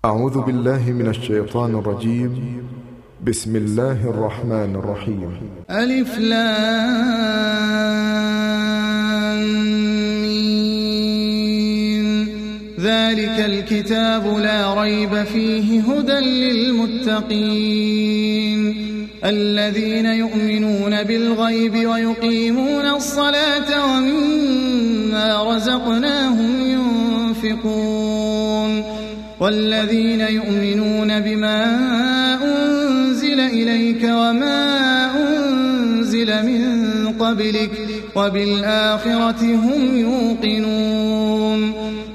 أعوذ بالله من الشيطان الرجيم. بسم الله الرحمن الرحيم. ألف لام ميم. ذلك الكتاب لا ريب فيه هدى للمتقين الذين يؤمنون بالغيب ويقيمون الصلاة ومما رزقناهم ينفقون والذين يؤمنون بما أنزل إليك وما أنزل من قبلك وبالآخرة هم يوقنون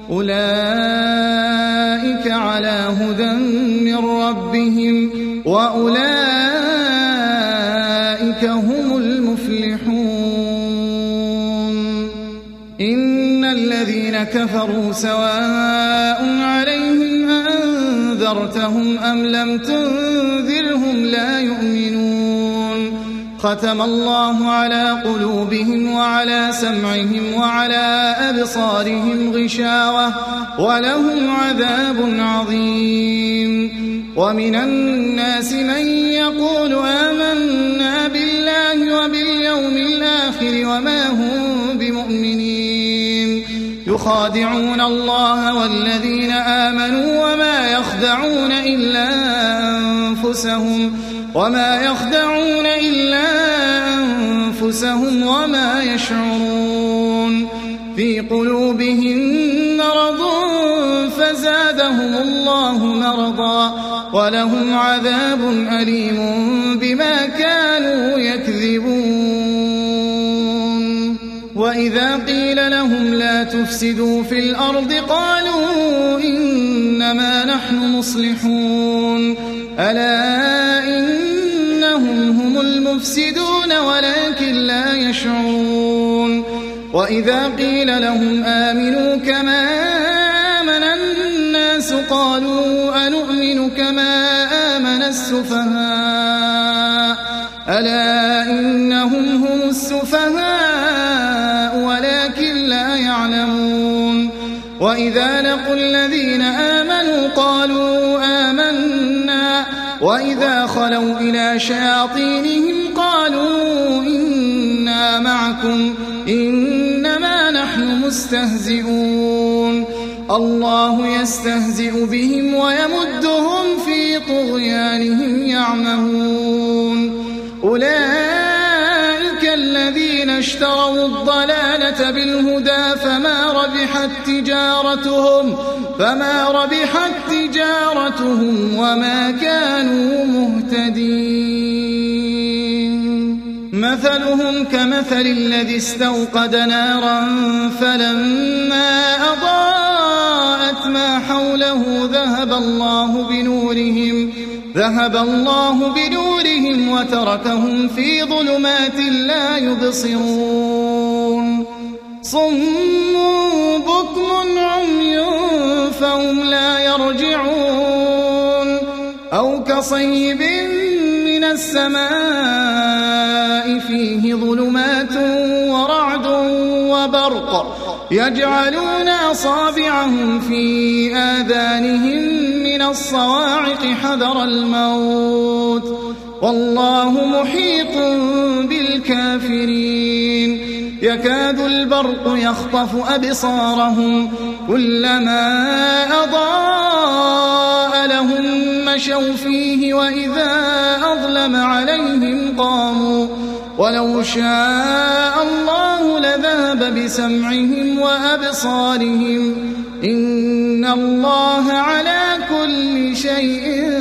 أولئك على هدى من ربهم وأولئك هم المفلحون. إن الذين كفروا سواء عليهم أنذرتهم أم لم تنذرهم لا يؤمنون. ختم الله على قلوبهم وعلى سمعهم وعلى أبصارهم غشاوة ولهم عذاب عظيم. ومن الناس من يقول آمنا بالله وباليوم الآخر وما هم بمؤمنين يخادعون الله والذين آمنوا وما يخدعون إلا أنفسهم وما يشعرون. في قلوبهم مرض فزادهم الله مرضا ولهم عذاب أليم بما كانوا يكذبون. وإذا قيل لهم لا تفسدوا في الأرض قالوا إنما نحن مصلحون ألا إنهم هم المفسدون ولكن لا يشعرون. وإذا قيل لهم آمنوا كما آمن الناس قالوا أنؤمن كما آمن السفهاء ألا إنهم هم السفهاء ولكن لا يعلمون. وإذا لقوا الذين آمنوا قالوا آمنا وإذا خلوا إلى شياطينهم قالوا إنا معكم إنما نحن مستهزئون. الله يستهزئ بهم ويمدهم في طغيانهم يعمهون. أولئك الذين اشتروا الضلالة بالهدى فما ربحت تجارتهم وما كانوا مهتدين. مثلهم كمثل الذي استوقد نارا فلما أضاءت ما حوله ذهب الله بنورهم وتركهم في ظلمات لا يبصرون. صم بكم عمي فهم لا يرجعون. أو كصيب من السماء فيه ظلمات ورعد وبرق يجعلون أصابعهم في آذانهم من الصواعق حذر الموت والله محيط بالكافرين. يكاد البرق يخطف أبصارهم كلما أضاء لهم مشوا فيه وإذا أظلم عليهم قاموا ولو شاء الله لذهب بسمعهم وأبصارهم إن الله على كل شيء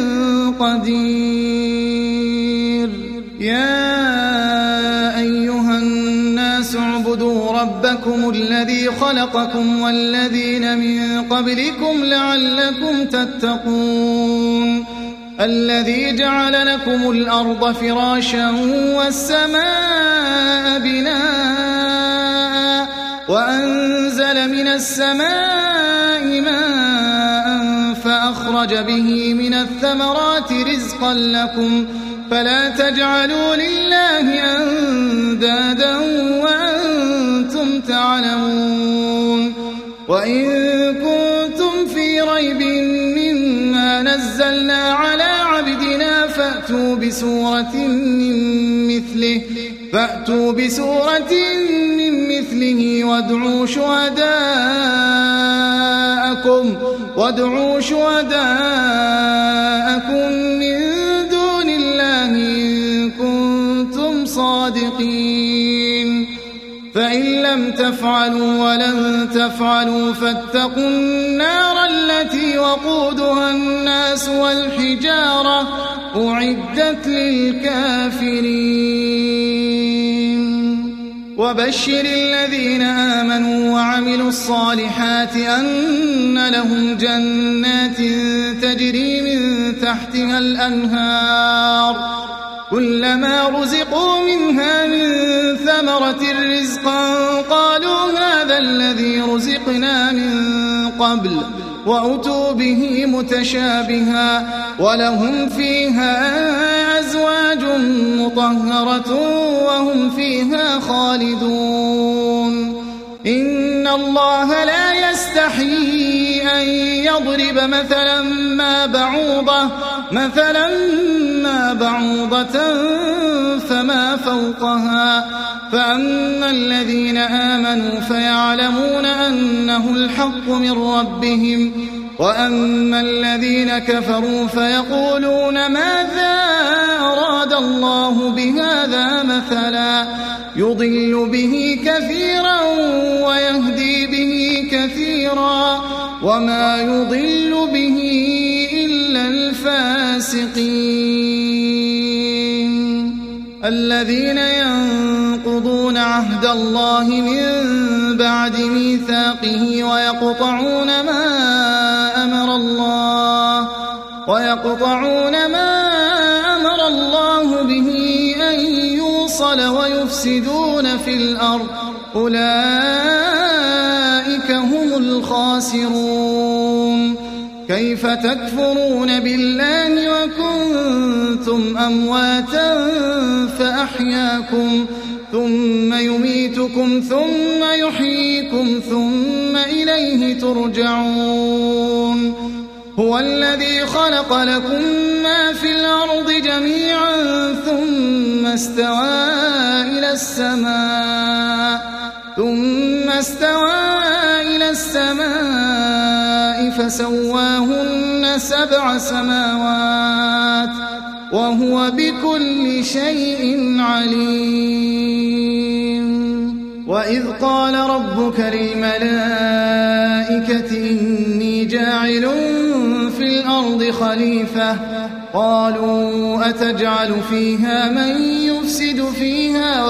قدير. يا أيها الناس اعبدوا ربكم الذي خلقكم والذين من قبلكم لعلكم تتقون. الذي جعل لكم الأرض فراشا والسماء بناء وأنزل من السماء ماء فأخرج به من الثمرات رزقا لكم فلا تجعلوا لله أندادا وأنتم تعلمون. وإن كنتم في ريب مما نزلنا على عبدنا فأتوا بسورة من مثله وادعوا شهداءكم من دون الله إن كنتم صادقين فإن لم تفعلوا ولن تفعلوا فاتقوا النار التي وقودها الناس والحجارة أعدت للكافرين وبشر الذين آمنوا وعملوا الصالحات أن لهم جنات تجري من تحتها الأنهار كلما رزقوا منها من ثمرة رزقا قالوا هذا الذي رزقنا من قبل وأتوا به متشابها ولهم فيها أزواج مطهرة وهم فيها خالدون إن الله لا يستحيي أن يضرب مثلا ما بعوضة فما فوقها فأما الذين آمنوا فيعلمون أنه الحق من ربهم وأما الذين كفروا فيقولون ماذا أراد الله بهذا مثلا يضل به كثيرا ويهدي به كثيرا وما يضل به إلا الفاسقين الذين ينقضون عهد الله من بعد ميثاقه ويقطعون ما أمر الله به أن يوصل ويفسدون في الأرض أولئك هم الخاسرون كيف تكفرون بالله وكنتم أمواتا فأحياكم ثم يميتكم ثم يحييكم ثم إليه ترجعون هو الذي خلق لكم ما في الأرض جميعا ثم استوى إلى السماء فسواهن 7 سماوات وهو بكل شيء عليم وإذ قال ربك للملائكة إني جاعل في الأرض خليفة قالوا أتجعل فيها من يفسد فيها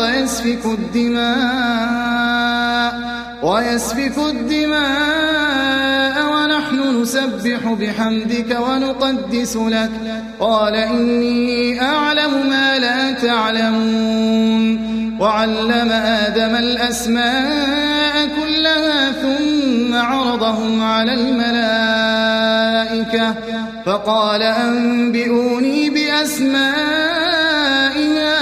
ويسفك الدماء ونحن نسبح بحمدك ونقدس لك قال إني أعلم ما لا تعلمون وعلم آدم الأسماء كلها ثم عرضهم على الملائكة فقال أنبئوني بأسماء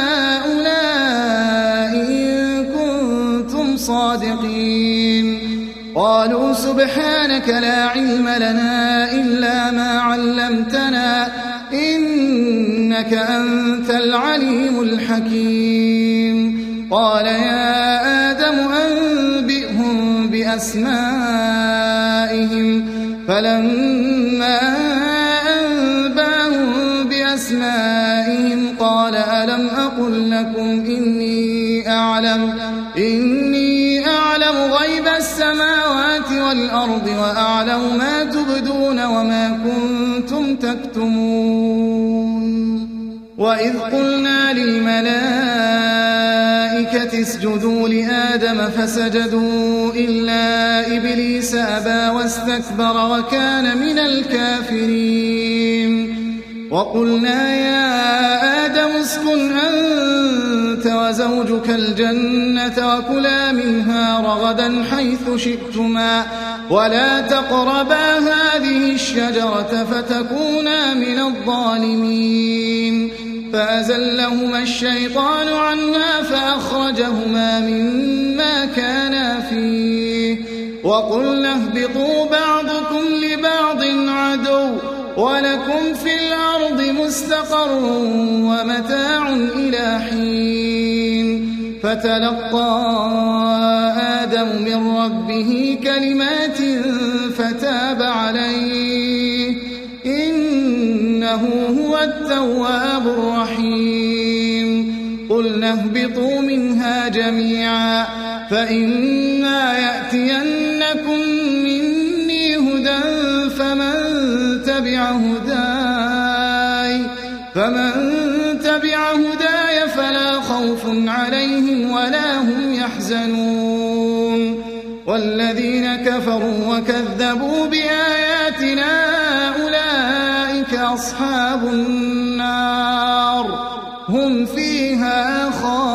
هؤلاء إن كنتم صادقين قالوا سبحانك لا علم لنا إلا ما علمتنا إنك أنت العليم الحكيم قال يا آدم أنبئهم بأسمائهم فلما أنباهم بأسمائهم قال ألم أقل لكم إني أعلم غيب السماوات والأرض وأعلم ما تبدون وما كنتم تكتمون وإذ قلنا للملائكة اسجدوا لآدم فسجدوا إلا إبليس أبى واستكبر وكان من الكافرين وقلنا يا آدم اسكن أنت وزوجك الجنة وكلا منها رغدا حيث شئتما ولا تقربا هذه الشجرة فتكونا من الظالمين فأزلهما الشيطان عنها فأخرجهما مما كانا فيه وقلنا اهبطوا بعضكم لبعض عدو ولكم في الأرض مستقر ومتاع إلى حين فتلقى آدم من ربه كلمات فتاب عليه إنه هو التواب الرحيم قلنا اهبطوا منها جميعا فإما يأتينكم مني هدى فمن تبع هداي فلا خوف عليهم ولا هم يحزنون والذين كفروا وكذبوا بآياتنا أولئك أصحاب النار هم فيها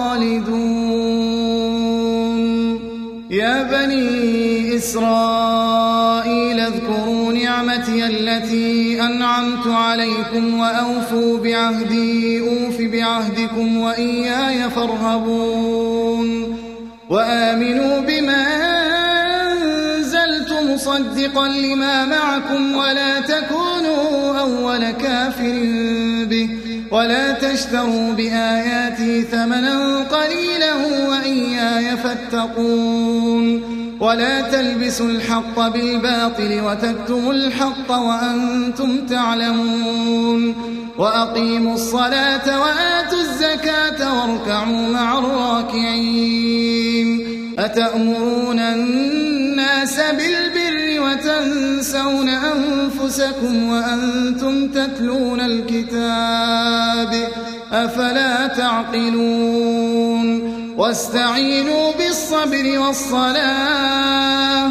خالدون يا بني إسرائيل اذكروا نعمتي التي أنعمت عليكم وأوفوا بعهدي أوف بعهدكم وإياي فارهبون وآمنوا بما أنزلت مصدقا لما معكم ولا تكونوا أول كافر به ولا تشتروا بآياتي ثمنا قليلا وإياي فاتقون ولا تلبسوا الحق بالباطل وتكتموا الحق وأنتم تعلمون وأقيموا الصلاة وآتوا الزكاة واركعوا مع الراكعين أتأمرون الناس بالبر وتنسون أنفسكم وأنتم تتلون الكتاب أفلا تعقلون واستعينوا بالصبر والصلاة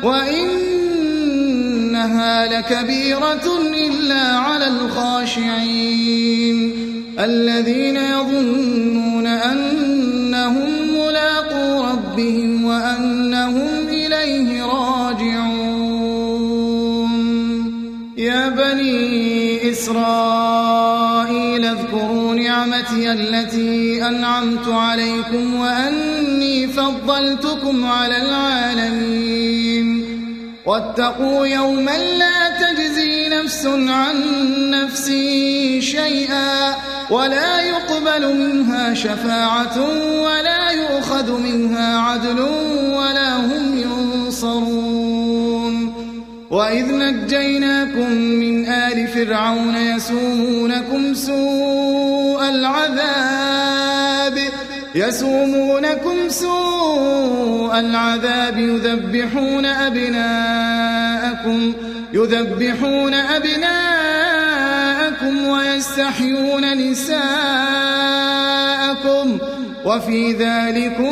وإنها لكبيرة إلا على الخاشعين الذين يظنون أنهم ملاقو ربهم وأنهم إليه راجعون يا بني إسرائيل اذكروا نعمتي التي أنعمت عليكم وأني فضلتكم على العالمين واتقوا يوما لا تجزي نفس عن نفس شيئا ولا يقبل منها شفاعة ولا يؤخذ منها عدل ولا هم ينصرون وإذ نجيناكم من آل فرعون يسومونكم سوء العذاب يذبحون أبناءكم ويستحيون نساءكم وفي ذلكم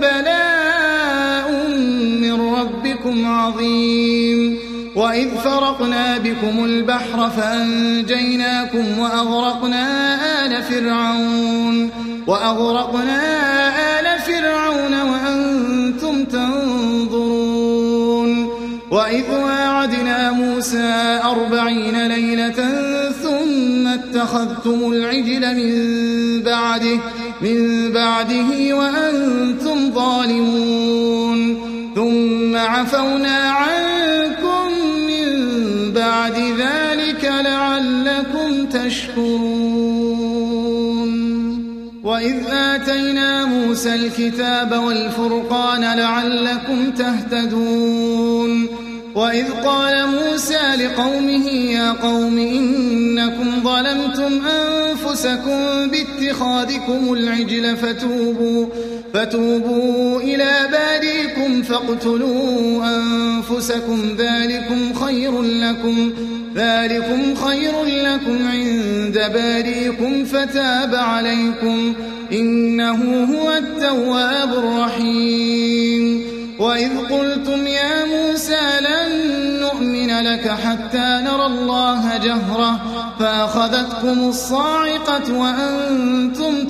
بلاء من ربكم عظيم وإذ فرقنا بكم البحر فأنجيناكم وأغرقنا آل فرعون وأنتم تنظرون وإذ واعدنا موسى 40 ليلة ثم اتخذتم العجل من بعده وأنتم ظالمون ثم عفونا عنكم من بعد ذلك لعلكم تشكرون وإذ آتينا موسى الكتاب والفرقان لعلكم تهتدون وإذ قال موسى لقومه يا قوم إنكم ظلمتم أنفسكم باتخاذكم العجل فتوبوا إلى باريكم فاقتلوا أنفسكم ذلكم خير لكم عند باريكم فتاب عليكم إنه هو التواب الرحيم وإذ قلتم يا موسى لن نؤمن لك حتى نرى الله جهرة فأخذتكم الصاعقة وأنتم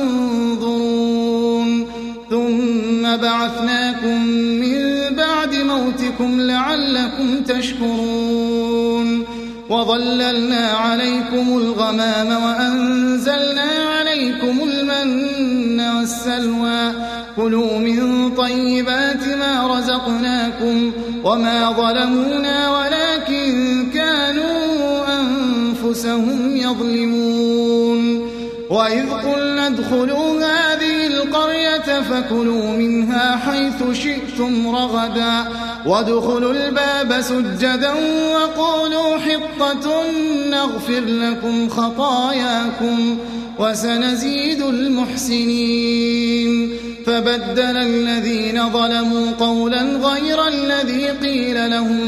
تنظرون ثم بعثناكم من بعد موتكم لعلكم تشكرون وظللنا عليكم الغمام وأنزلنا عليكم المن والسلوى كلوا من طيبات ما رزقناكم وما ظلمونا ولكن كانوا أنفسهم يظلمون وإذ قلنا ادخلوا هذه القرية فكلوا منها حيث شئتم رغدا وادخلوا الباب سجدا وقولوا حطة نغفر لكم خطاياكم وسنزيد المحسنين فبدل الذين ظلموا قولا غير الذي قيل لهم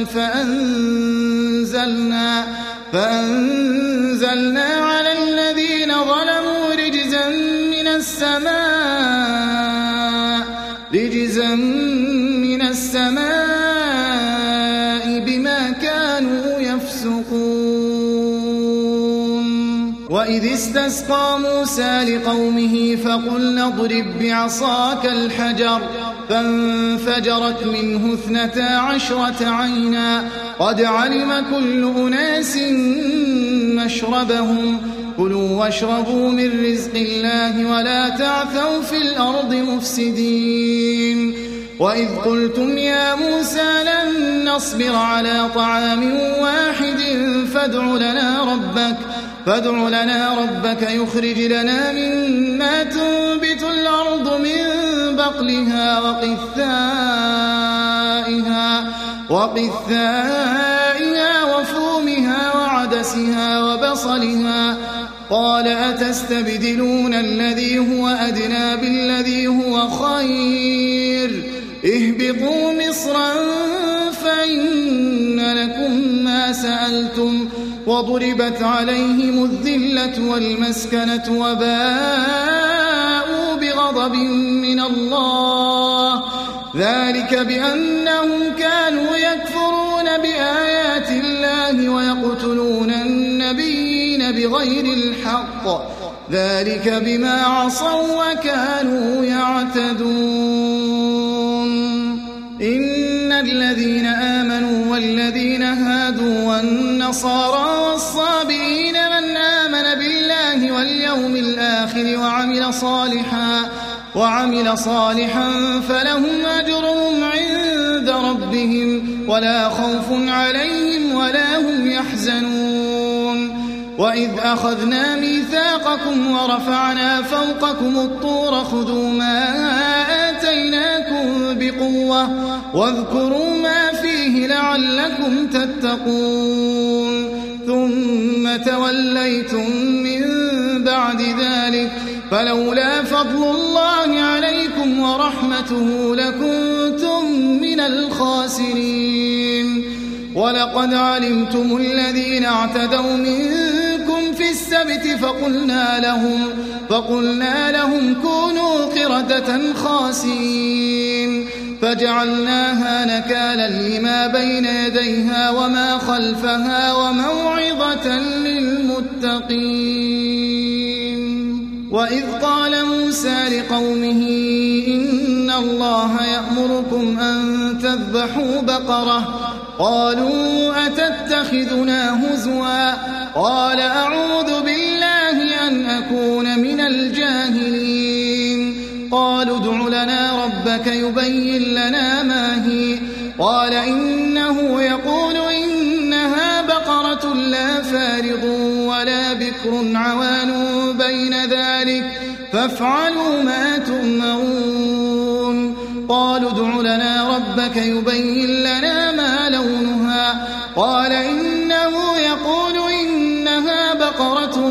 فأنزلنا على الذين ظلموا رجزا من السماء بما كانوا يفسقون وإذ استسقى موسى لقومه فقلنا اضرب بعصاك الحجر فانفجرت منه 12 عينا قد علم كل أناس مشربهم كلوا واشربوا من رزق الله ولا تعثوا في الأرض مفسدين وإذ قلتم يا موسى لن نصبر على طعام واحد فادع لنا ربك يخرج لنا مما تنبت الأرض من بقلها وقثائها وفومها وعدسها وبصلها قال أتستبدلون الذي هو أدنى بالذي هو خير اهبطوا مصرا فإن لكم ما سألتم وضربت عليهم الذلة والمسكنة وباءوا بغضب من الله ذلك بأنهم كانوا يكفرون بآيات الله ويقتلون النبيين بغير الحق ذلك بما عصوا وكانوا يعتدون إن الذين آمنوا والذين هادوا والنصارى والصابئين من آمن بالله واليوم الآخر وعمل صالحا فلهم أجرهم عند ربهم ولا خوف عليهم ولا هم يحزنون وإذ أخذنا ميثاقكم ورفعنا فوقكم الطور خذوا ما آتيناكم بقوة واذكروا ما فيه لعلكم تتقون ثم توليتم من بعد ذلك فلولا فضل الله عليكم ورحمته لكنتم من الخاسرين ولقد علمتم الذين اعتدوا منكم في السبت فقلنا لهم كونوا قردة خاسئين فجعلناها نكالا لما بين يديها وما خلفها وموعظة للمتقين وإذ قال موسى لقومه إن الله يأمركم أن تذبحوا بقرة قالوا أتتخذنا هزوا قال أعوذ بالله أن أكون من الجاهلين قالوا ادع لنا ربك يبين لنا ما هي قال إنه يقول إنها بقرة لا فارض ولا بكر عوان بين ذلك فافعلوا ما تؤمرون قالوا ادع لنا ربك يبين لنا ما لونها قال إنه يقول إنها بقرة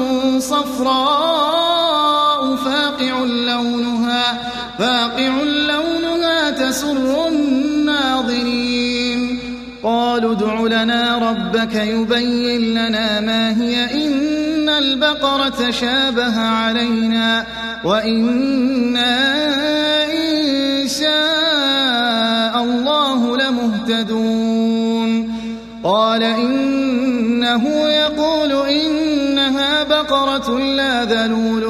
صفراء فاقع لونها تسر الناظرين قالوا ادع لنا ربك يبين لنا ما هي إن البقرة شابه علينا وإنا إن شاء الله لمهتدون قال إنه يقول إنها بقرة لا ذلول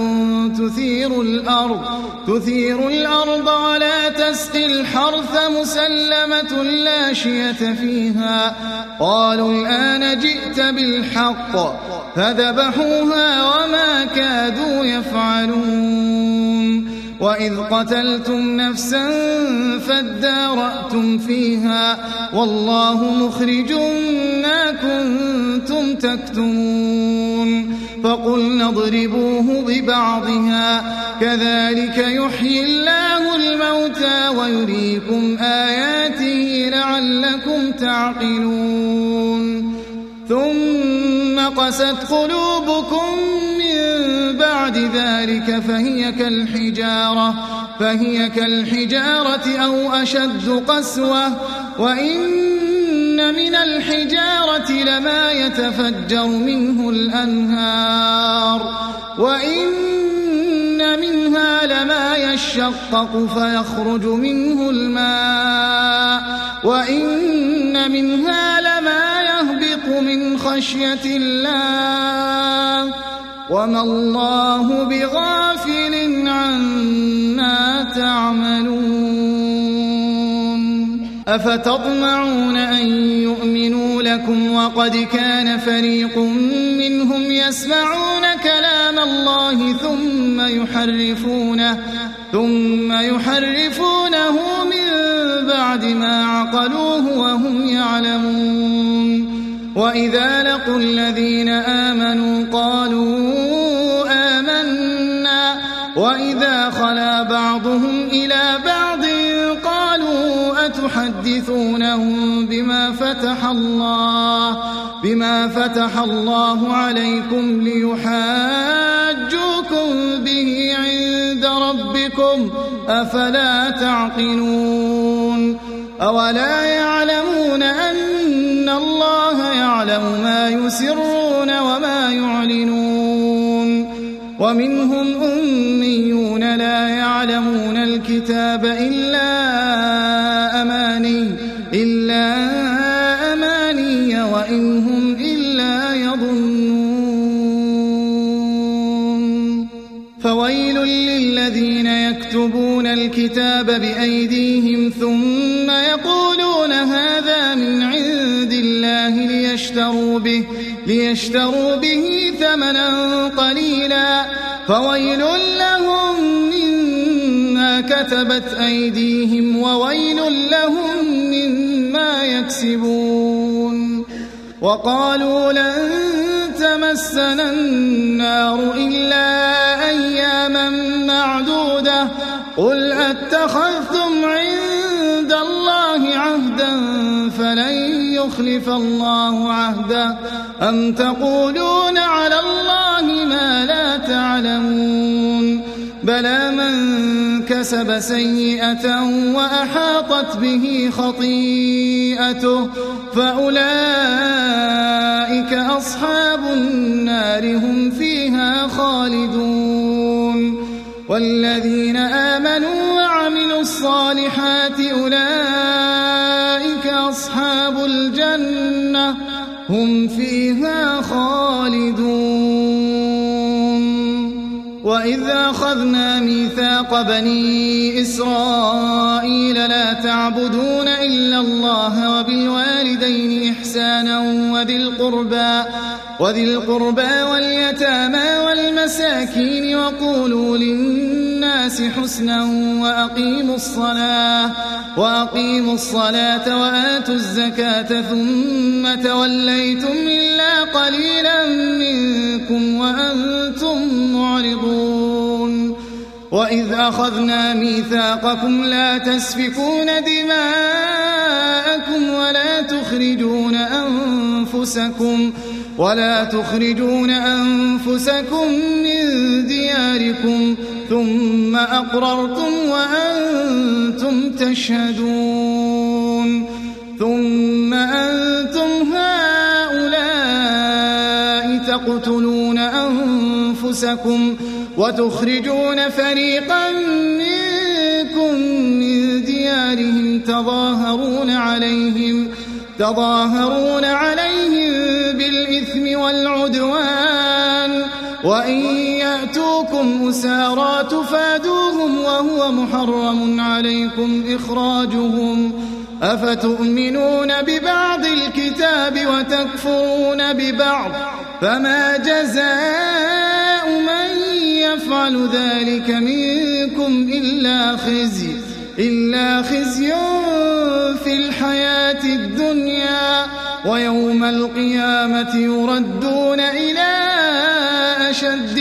تثير الأرض ولا تسقي الحرث مسلمة لا شية فيها قالوا الآن جئت بالحق فذبحوها وما كادوا يفعلون وإذ قتلتم نفسا فادارأتم فيها والله مخرج ما كنتم تكتمون فقلنا اضربوه ببعضها كذلك يحيي الله الموتى ويريكم آياته لعلكم تعقلون ثم قست قلوبكم من بعد ذلك فهي كالحجارة أو أشد قسوة وإن من الحجارة لما يتفجر منه الأنهار وإن منها لما يشقق فيخرج منه الماء وإن منها لما يهبط من خشية الله وما الله بغافل عما تعملون أفتطمعون أن يؤمنوا لكم وقد كان فريق منهم يسمعون كلام الله ثم يحرفونه من بعد ما عقلوه وهم يعلمون وإذا لقوا الذين آمنوا قالوا آمنا وإذا خلا بعضهم إلى بعض قالوا أتحدثونهم بما فتح الله عليكم ليحاجوكم به عند ربكم أفلا تعقلون أولا يعلمون أن الله يعلم ما يسرون وما يعلنون ومنهم أميون لا يعلمون الكتاب إلا أماني وإن هم إلا يظنون فويل للذين يكتبون الكتاب بأيديهم ثم يقولون هذا من عند الله ليشتروا به ثمنا قليلا فويل لهم مما كتبت أيديهم وويل لهم مما يكسبون وقالوا لن تمسنا النار إلا أياما معدودة قل أتخذتم عند الله عهدا فلن يخلف الله عهده أم تقولون على الله ما لا تعلمون بلى من كسب سيئة وأحاطت به خطيئته فأولئك أصحاب النار هم فيها خالدون والذين آمنوا وعملوا الصالحات أولئك أصحاب الجنة هم فيها خالدون وإذ أخذنا ميثاق بني إسرائيل لا تعبدون إلا الله وبالوالدين إحسانا وذي القربى واليتامى والمساكين وقولوا للناس حسنا وأقيموا الصلاة وآتوا الزكاة ثم توليتم إلا قليلا منكم وأنتم معرضون وإذ أخذنا ميثاقكم لا تسفكون دماءكم ولا تخرجون أنفسكم من دياركم ثم أقررتم وأنتم تشهدون ثم أنتم هؤلاء تقتلون أنفسكم وتخرجون فريقا منكم من ديارهم تظاهرون عليهم بالإثم والعدوان وإن يأتوكم أسارى تفادوهم وهو محرم عليكم إخراجهم أفتؤمنون ببعض الكتاب وتكفرون ببعض فما جزاء من يفعل ذلك منكم إلا خزي في الحياة الدنيا ويوم القيامة يردون إلى أشد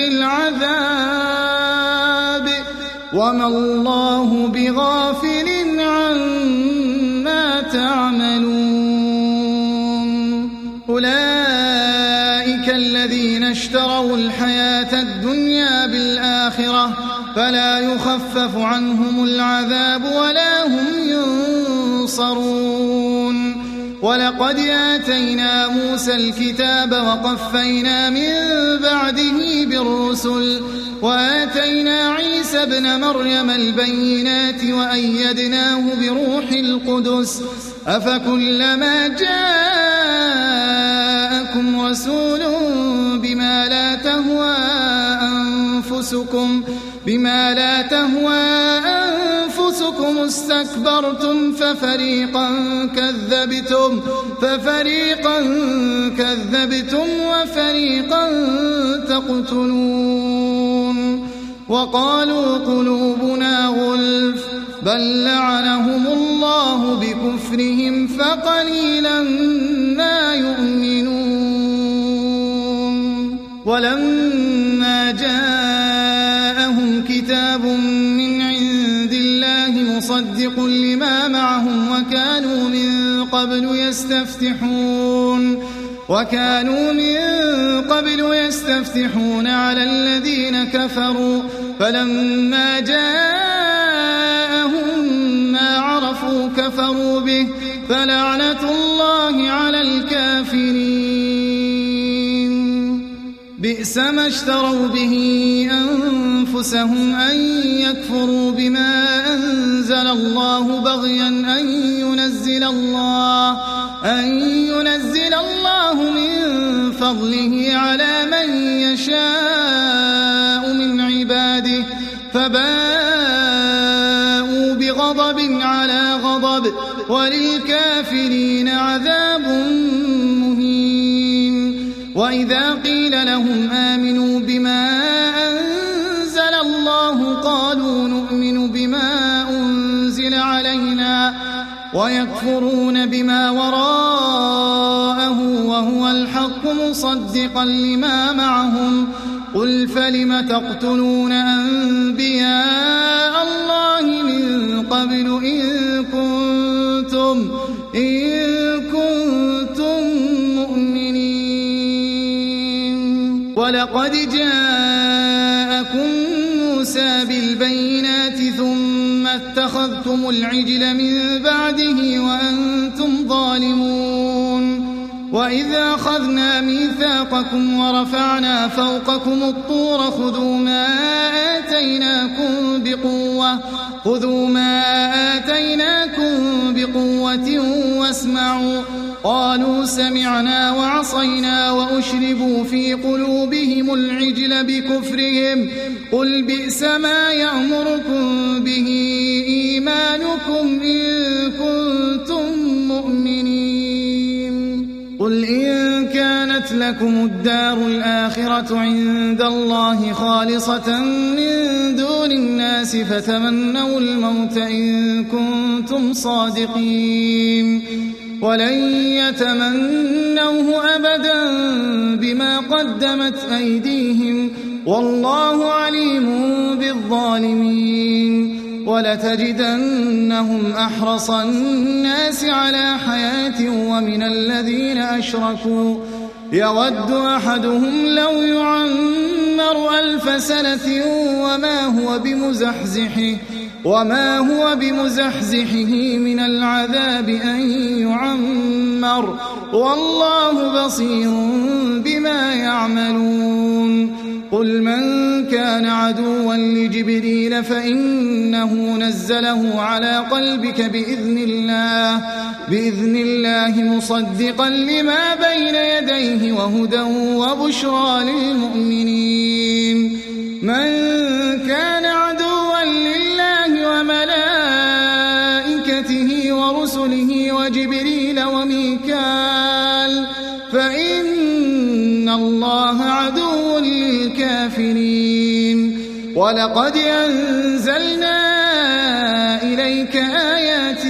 العذاب وما الله بغافل عما تعملون أولئك الذين اشتروا الحياة الدنيا بالآخرة فلا يخفف عنهم العذاب ولا هم ينصرون ولقد آتينا موسى الكتاب وقفينا من بعده بالرسل وآتينا عيسى ابن مريم البينات وأيدناه بروح القدس أفكلما جاءكم رسول بما لا تهوى أنفسكم استكبرتم ففريقا كذبتم وفريقا تقتلون وقالوا قلوبنا غلف بل لعنهم الله بكفرهم فقليلا ما يؤمنون ولما جاءهم كتاب من عند الله مصدق لما معهم وكانوا من قبل يستفتحون على الذين كفروا فلما جاءهم ما عرفوا كفروا به فلعنة الله على الكافرين بئس ما اشتروا به أنفسهم أن يكفروا بما أنزل الله بغيا أن ينزل الله من فضله على من يشاء من عباده فباءوا بغضب على غضب وللكافرين عذاب مهين وإذا قيل لهم آمنوا بما أنزل الله قالوا نؤمن بما أنزل علينا ويكفرون بما وراءه وهو الحق مصدقا لما معهم قل فلم تقتلون أنبياء الله من قبل إن كنتم مؤمنين ولقد جاءكم موسى بالبينات ثم اتخذتم العجل من بعده وأنتم ظالمون وإذا أخذنا ميثاقكم ورفعنا فوقكم الطور خذوا ما آتيناكم بقوة واسمعوا قالوا سمعنا وعصينا وأشربوا في قلوبهم العجل بكفرهم قل بئس ما يأمركم به إيمانكم إن كنتم مؤمنين قل إن كانت لكم الدار الآخرة عند الله خالصة من دون الناس فتمنوا الموت إن كنتم صادقين ولن يتمنوه أبدا بما قدمت أيديهم والله عليم بالظالمين ولتجدنهم أحرص الناس على حياة ومن الذين أشركوا يود أحدهم لو يعمر 1000 سنة وما هو بمزحزحه من العذاب أن يعمر والله بصير بما يعملون قل من كان عدوا لجبريل فإنه نزله على قلبك بإذن الله مصدقا لما بين يديه وهدى وبشرى للمؤمنين من كان عدوا لله وملائكته ورسله وجبريل وميكال فإن الله عدو للكافرين ولقد أنزلنا إليك آيات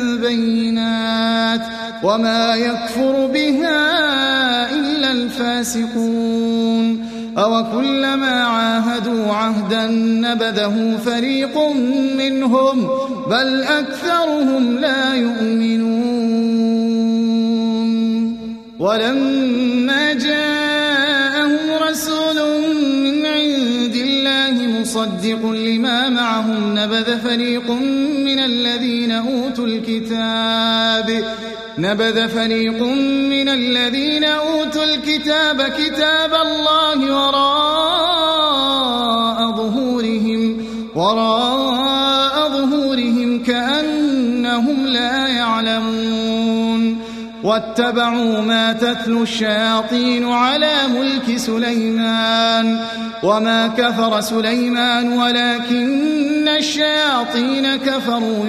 بينات وما يكفر بها إلا الفاسقون أوكلما عاهدوا عهدا نبذه فريق منهم بل أكثرهم لا يؤمنون ولما جاءهم رسول من عند الله مصدق لما معهم نبذ فريق من الذين أوتوا الكتاب كتاب الله وراء ظهورهم كأنهم لا يعلمون واتبعوا ما تتلو الشياطين على ملك سليمان وما كفر سليمان ولكن الشياطين كفروا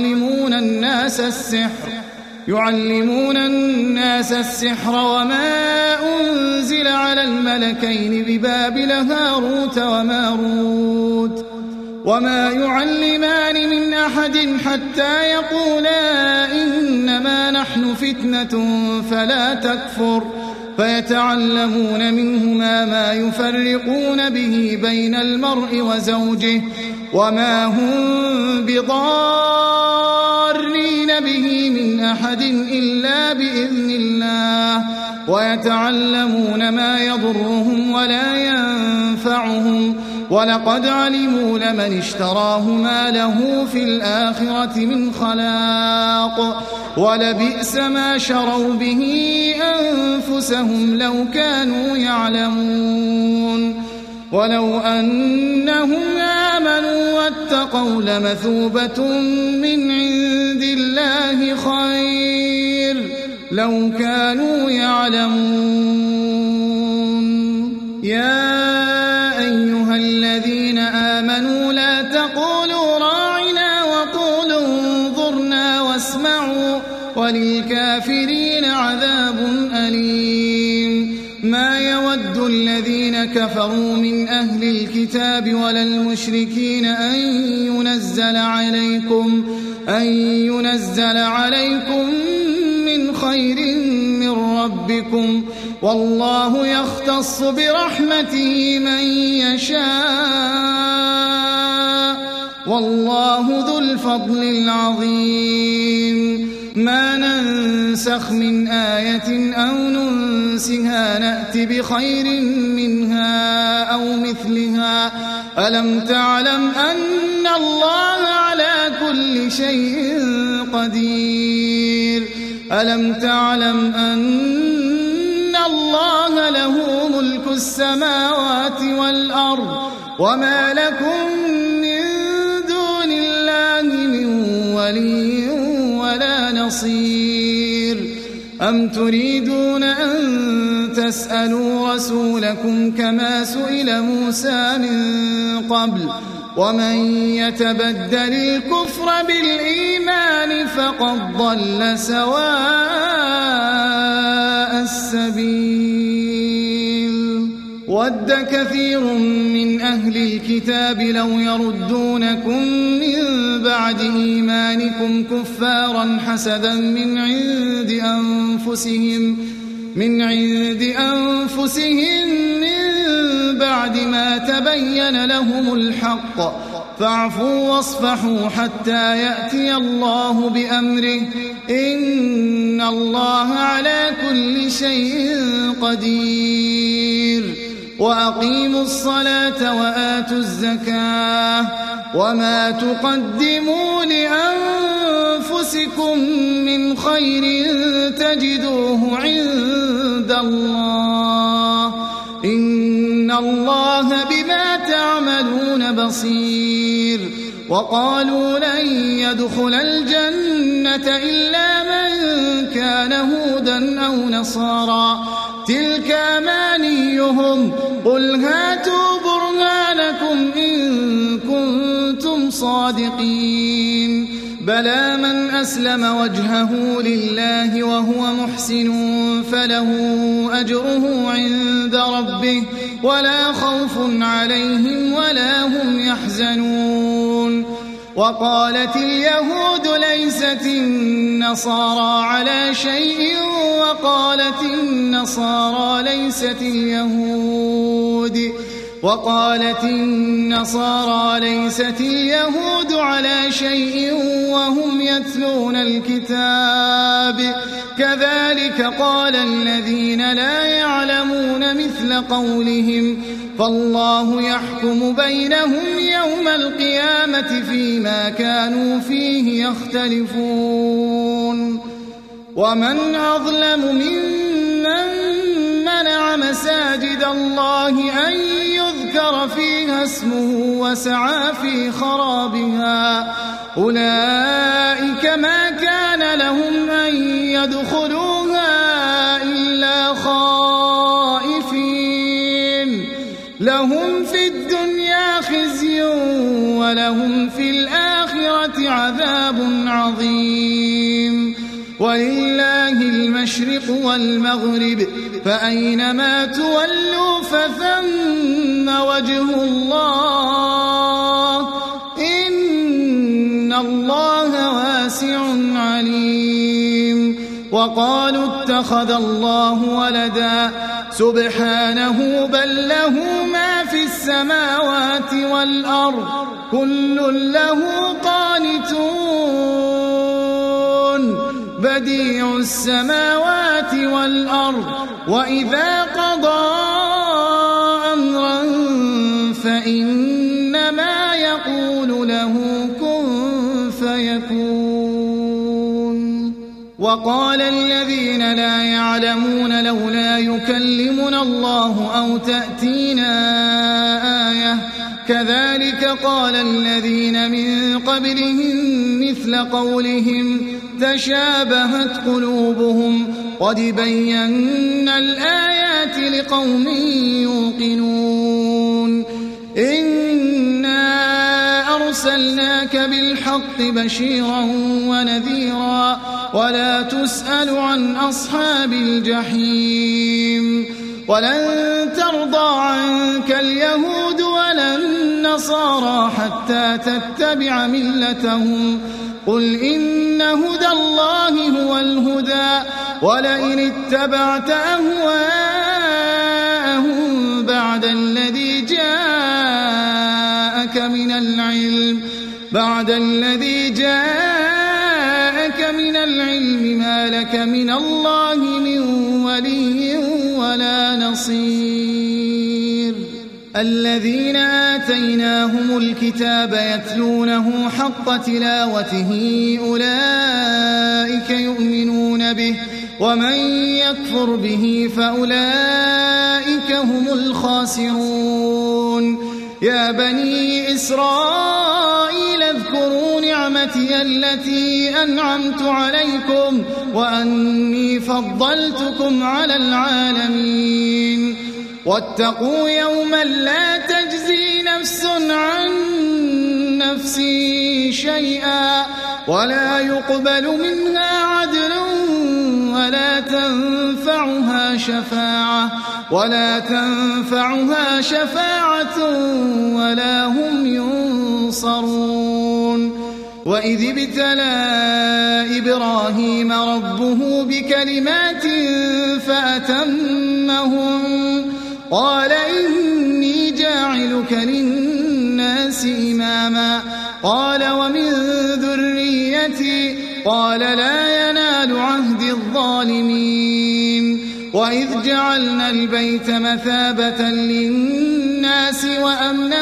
يعلمون الناس السحر وما أنزل على الملكين ببابل هاروت وماروت وما يعلمان من أحد حتى يقولا إنما نحن فتنة فلا تكفر فيتعلمون منهما ما يفرقون به بين المرء وزوجه وما هم بضارين به من أحد إلا بإذن الله ويتعلمون ما يضرهم ولا ينفعهم ولقد علموا لمن اشتراه ما له في الآخرة من خلاق ولبئس ما شروا به أنفسهم لو كانوا يعلمون ولو أنهم آمنوا واتقوا لمثوبة من عند الله خير لو كانوا يعلمون يا أيها الذين آمنوا لا تقولوا راعنا وقولوا انظرنا واسمعوا وللكافرين عذاب أليم ما يود الذين كفروا من أهل الكتاب ولا المشركين أن ينزل عليكم من خير من ربكم والله يختص برحمته من يشاء والله ذو الفضل العظيم ما ننسخ من آية أو ننسها نأت بخير منها أو مثلها ألم تعلم أن الله على كل شيء قدير ألم تعلم أن الله له ملك السماوات والأرض وما لكم من دون الله من ولي ولا نصير أم تريدون أن تسألوا رسولكم كما سئل موسى من قبل ومن يتبدل الكفر بالإيمان فقد ضل سواء السبيل ود كثير من أهل الكتاب لو يردونكم من بعد إيمانكم كفارا حسدا من عند أنفسهم من بعد ما تبين لهم الحق فاعفوا واصفحوا حتى يأتي الله بأمره إن الله على كل شيء قدير وأقيموا الصلاة وآتوا الزكاة وما تقدموا لأنفسكم من خير تجدوه عند الله إن الله بما تعملون بصير وقالوا لن يدخل الجنة إلا من كان هودا أو نصارى تلك أمانيهم قل هاتوا برهانكم إن كنتم صادقين بلى من أسلم وجهه لله وهو محسن فله أجره عند ربه ولا خوف عليهم ولا هم يحزنون وقالت اليهود ليست النصارى على شيء وقالت النصارى ليست اليهود وقالت النصارى ليست اليهود على شيء وهم يتلون الكتاب كذلك قال الذين لا يعلمون مثل قولهم فالله يحكم بينهم يوم القيامة فيما كانوا فيه يختلفون ومن أظلم ممن منع مساجد الله أن يذكر فيها اسمه وسعى في خرابها أولئك ما كان لهم أن يدخلوها إلا خائفين لهم في الدنيا خزي ولهم في الآخرة عذاب عظيم ولله المشرق والمغرب فأينما تولوا فثم وجه الله إن الله واسع عليم وقالوا اتخذ الله ولدا سبحانه بل له ما في السماوات والأرض كل له قانتون بديع السماوات والأرض وإذا قضى أمرا فإنما يقول له كن فيكون وقال الذين لا يعلمون لولا يكلمنا الله أو تأتينا آية كذلك قال الذين من قبلهم مثل قولهم تشابهت قلوبهم قد بينا الآيات لقوم يوقنون إنا أرسلناك بالحق بشيرا ونذيرا ولا تسأل عن أصحاب الجحيم ولن ترضى عنك اليهود ولا النصارى حتى تتبع ملتهم قل إن هدى الله هو الهدى ولئن اتبعت أهواءهم بعد الذي جاءك من العلم ما لك من الله من ولي ولا نصير الذين آتيناهم الكتاب يتلونه حق تلاوته أولئك يؤمنون به ومن يكفر به فأولئك هم الخاسرون يا بني إسرائيل اذكروا نعمتي التي أنعمت عليكم وأني فضلتكم على العالمين واتقوا يوما لا تجزي نفس عن نفس شيئا ولا يقبل منها عدل ولا تنفعها شفاعة ولا هم ينصرون وإذ ابتلى إبراهيم ربه بكلمات فأتمهم قال إني جاعلك للناس إماما قال ومن ذريتي قال لا ينال عهد الظالمين وإذ جعلنا البيت مثابة للناس وأمنا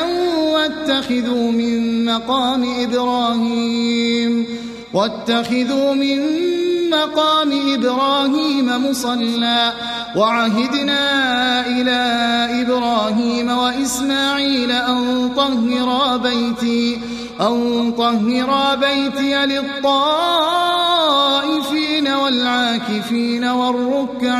واتخذوا من مقام إبراهيم مصلى وعهدنا إلى إبراهيم وإسماعيل أن طهرا بيتي للطائفين والعاكفين والركع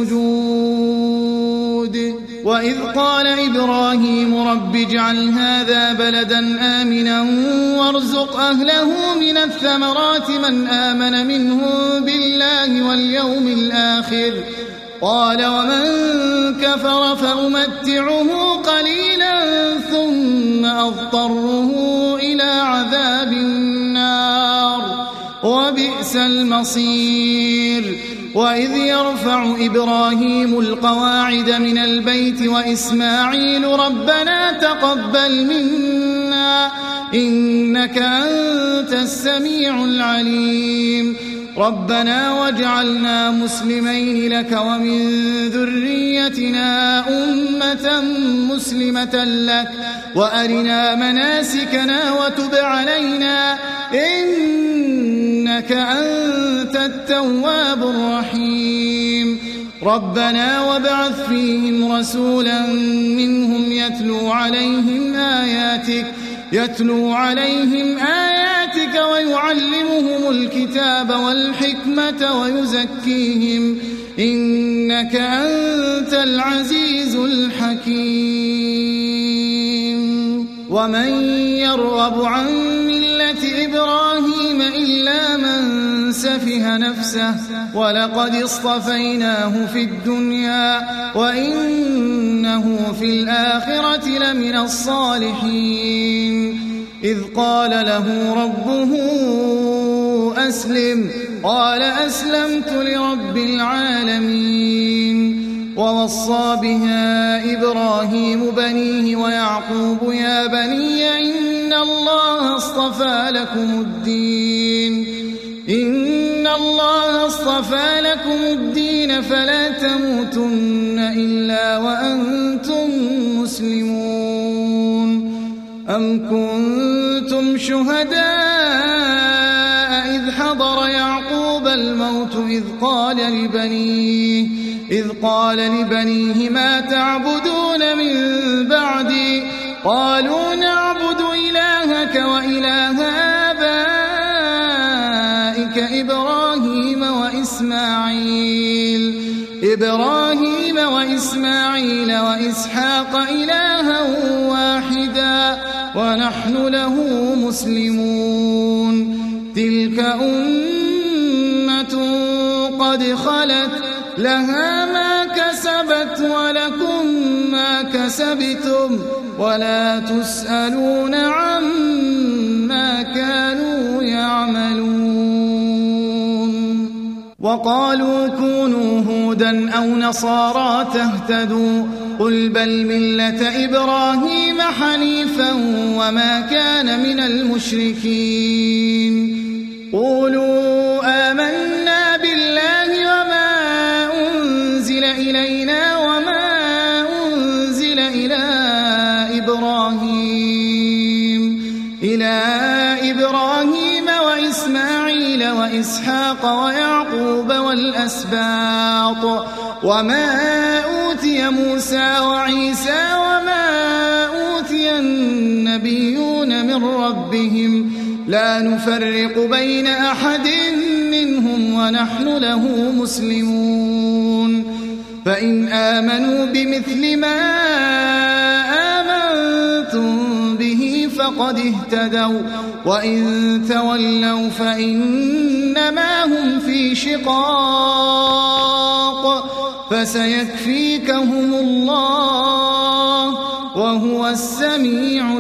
السجود وإذ قال إبراهيم رب اجعل هذا بلدا آمنا وارزق أهله من الثمرات من آمن منهم بالله واليوم الآخر قال ومن كفر فأمتعه قليلا ثم أضطره إلى عذاب النار وبئس المصير وإذ يرفع إبراهيم القواعد من البيت وإسماعيل ربنا تقبل منا إنك أنت السميع العليم ربنا واجعلنا مسلمين لك ومن ذريتنا أمة مسلمة لك وأرنا مناسكنا وتب علينا إنك أنت التواب الرحيم ربنا وابعث فيهم رسولا منهم يتلو عليهم آياتك ويعلمهم الكتاب والحكمة ويزكيهم إنك أنت العزيز الحكيم ومن يرغب عن ملة إبراهيم إلا من سفه نفسه ولقد اصطفيناه في الدنيا وإنه في الآخرة لمن الصالحين إذ قال له ربه أسلم قال أسلمت لرب العالمين ووصى بها إبراهيم بنيه ويعقوب يا بني إن الله اصطفى لكم الدين فلا تموتن إلا وأنتم مسلمون أم كنتم شهداء إذ حضر يعقوب الموت إذ قال لبنيه ما تعبدون من بعدي قالوا نعبد إلهك وإله آبائك إبراهيم وإسماعيل وإسحاق إلها واحدا ونحن له مسلمون تلك أمة قد خلت لها ما كسبت ولكم ما كسبتم ولا تسألون عما كانوا يعملون وقالوا كونوا هودا أو نصارى تهتدوا قل بل ملة إبراهيم حنيفا وما كان من المشركين قولوا آمنا بالله وما أنزل إلينا وما أنزل إلى إبراهيم وإسماعيل وإسحاق ويعقوب والأسباط وما أوتي موسى وعيسى وما أوتي النبيون من ربهم لا نفرق بين أحد منهم ونحن له مسلمون فإن آمنوا بمثل ما آمنتم به فقد اهتدوا وإن تولوا فإنما هم في شقاق فسيكفيكهم الله وهو السميع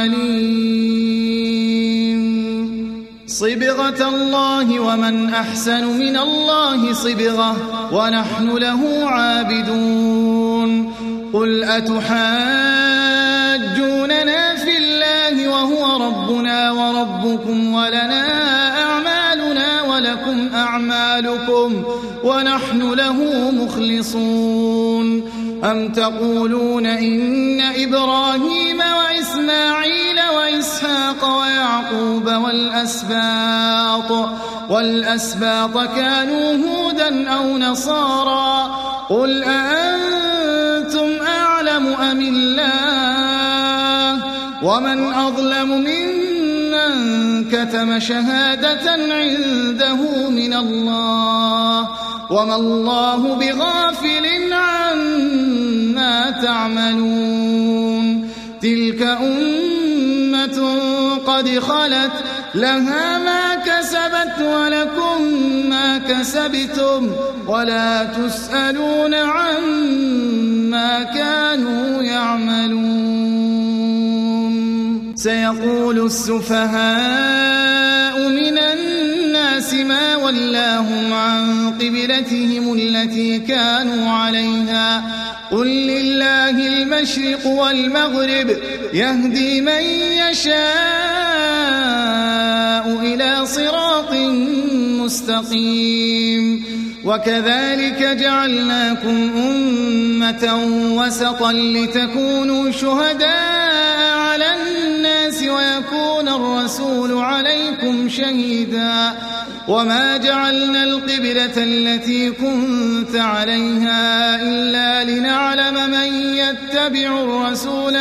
العليم صبغة الله ومن أحسن من الله صبغة ونحن له عابدون قل أتحاجوننا في الله وهو ربنا وربكم ولنا أعمالنا ولكم أعمالكم ونحن له مخلصون أم تقولون إن إبراهيم وإسماعيل وإسحاق ويعقوب والأسباط كانوا هودا أو نصارى قل أأنتم أعلم أم الله ومن أظلم ممن كتم شهادة عنده من الله وما الله بغافل عما تعملون تلك أمة قد خلت لها ما كسبت ولكم ما كسبتم ولا تسألون عما كانوا يعملون سيقول السفهاء من الناس الناس ما ولاهم عن قبلتهم التي كانوا عليها قل لله المشرق والمغرب يهدي من يشاء إلى صراط مستقيم وكذلك جعلناكم أمة وسطا لتكونوا شهداء على الناس ويكون الرسول عليكم شهيدا وما جعلنا القبلة التي كنت عليها إلا لنعلم من يتبع الرسول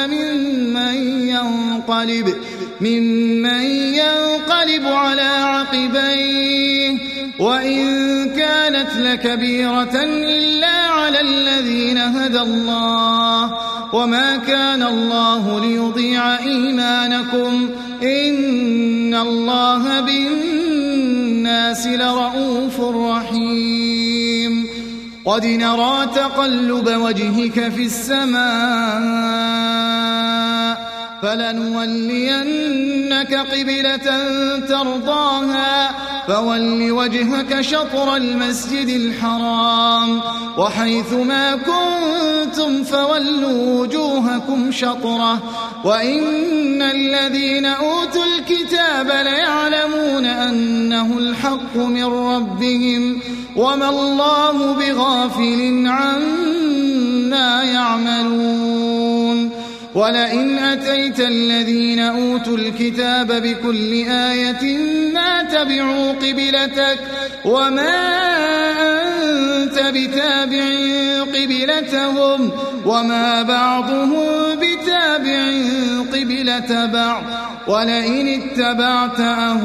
ممن ينقلب على عقبيه وإن كانت لكبيرة إلا على الذين هدى الله وما كان الله ليضيع إيمانكم إن الله بالناس لرؤوف رحيم قد نرى تقلب وجهك في السماء فلنولينك قبلة ترضاها فول وجهك شطر المسجد الحرام وحيث ما كنتم فولوا وجوهكم شطره وإن الذين أوتوا الكتاب ليعلمون أنه الحق من ربهم وما الله بغافل عما يعملون ولئن أتيت الذين أوتوا الكتاب بكل آية ما تبعوا قبلتك وما أنت بتابع قبلتهم وما بعضهم بتابع قبلة بعض ولئن اتبعت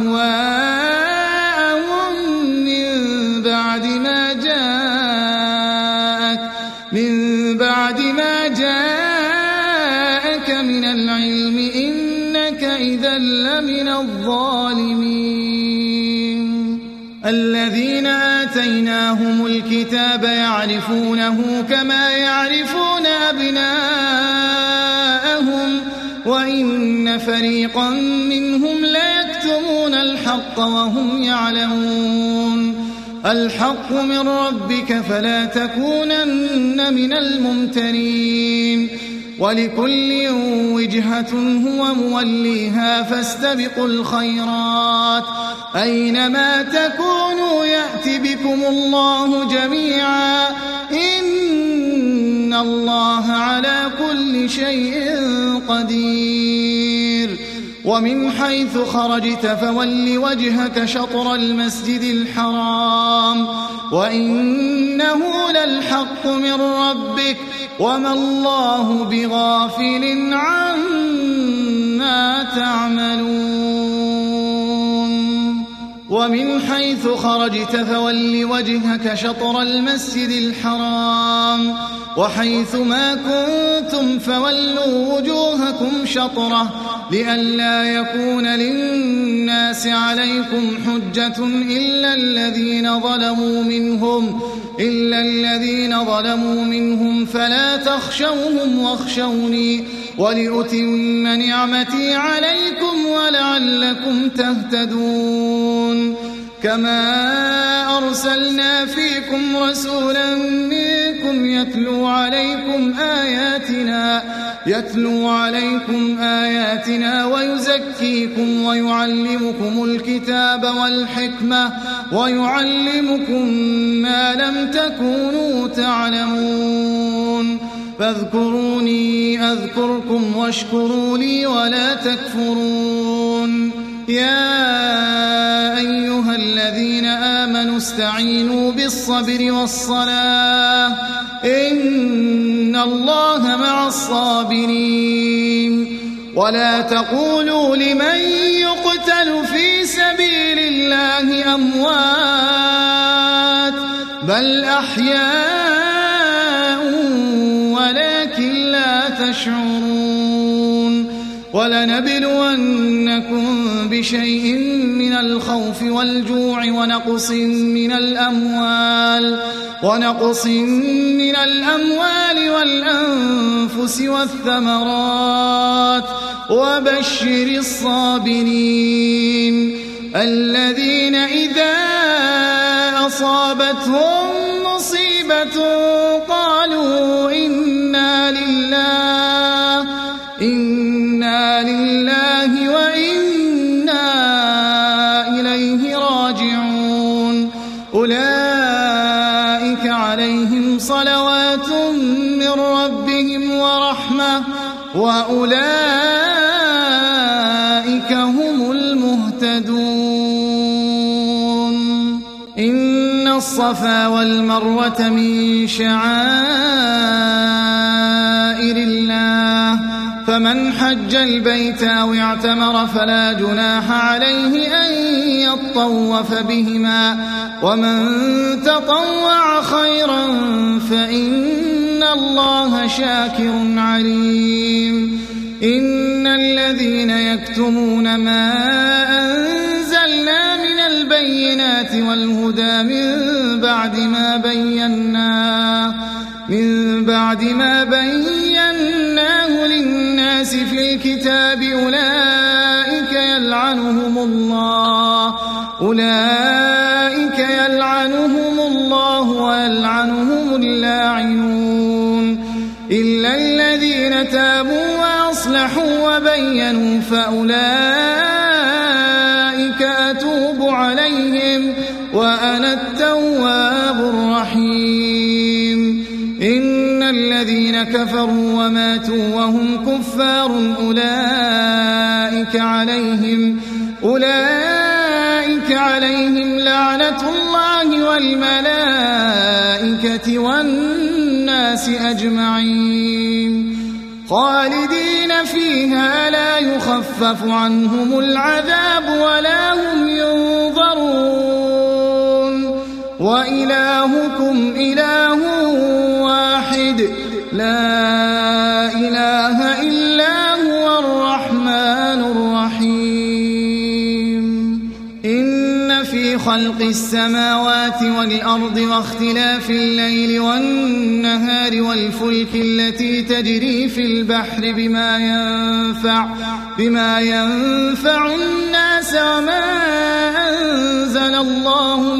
أهواءهم من بعد ما جاءك من العلم إنك إذا لمن الظالمين الذين آتيناهم الكتاب يعرفونه كما يعرفون أبناءهم وإن فريقا منهم ليكتمون الحق وهم يعلمون الحق من ربك فلا تكونن من الممترين ولكل وجهة هو موليها فاستبقوا الخيرات أينما تكونوا يأت بكم الله جميعا إن الله على كل شيء قدير ومن حيث خرجت فول وجهك شطر المسجد الحرام وإنه للحق من ربك وما الله بغافل عما تعملون ومن حيث خرجت فول وجهك شطر المسجد الحرام وحيث ما كنتم فولوا وجوهكم شطره لئلا يكون للناس عليكم حجة إلا الذين ظلموا منهم فلا تخشوهم واخشوني ولأتم نعمتي عليكم ولعلكم تهتدون كما أرسلنا فيكم رسولا منكم يتلو عليكم آياتنا ويزكيكم ويعلمكم الكتاب والحكمة ويعلمكم ما لم تكونوا تعلمون فاذكروني أذكركم واشكروا لي ولا تكفرون يا أيها الذين آمنوا استعينوا بالصبر والصلاة إن الله مع الصابرين ولا تقولوا لمن يقتل في سبيل الله أموات بل أحياء ولكن لا تشعرون ولنبلونكم بشيء من الخوف والجوع ونقص من الأموال والأنفس والثمرات وبشر الصابرين الذين إذا أصابتهم مصيبة قالوا إنا لله وإنا إليه راجعون أولئك عليهم صلوات من ربهم ورحمة وأولئك هم المهتدون إن الصفا والمروة من شعائر الله فمن حج البيت أو اعتمر فلا جناح عليه أن يطوف بهما ومن تطوع خيرا فإن الله شاكر عليم إن الذين يكتمون ما أنزلنا من البينات والهدى من بعد ما بيناه للناس في الكتاب أولئك يلعنهم الله ويلعنهم اللاعنون إلا الذين تابوا وأصلحوا وبينوا فأولئك أتوب عليهم وأنا التواب الرحيم إن الذين كفروا وماتوا وهم كفار أولئك عليهم لعنة الله والملائكة والناس أجمعين خالدين فيها لا يخفف عنهم العذاب ولا هم ينظرون وإلهكم إله واحد لا إله إلا هو الرحمن الرحيم إن في خلق السماوات والأرض واختلاف الليل والنهار والفلك التي تجري في البحر بما ينفع الناس وما أنزل الله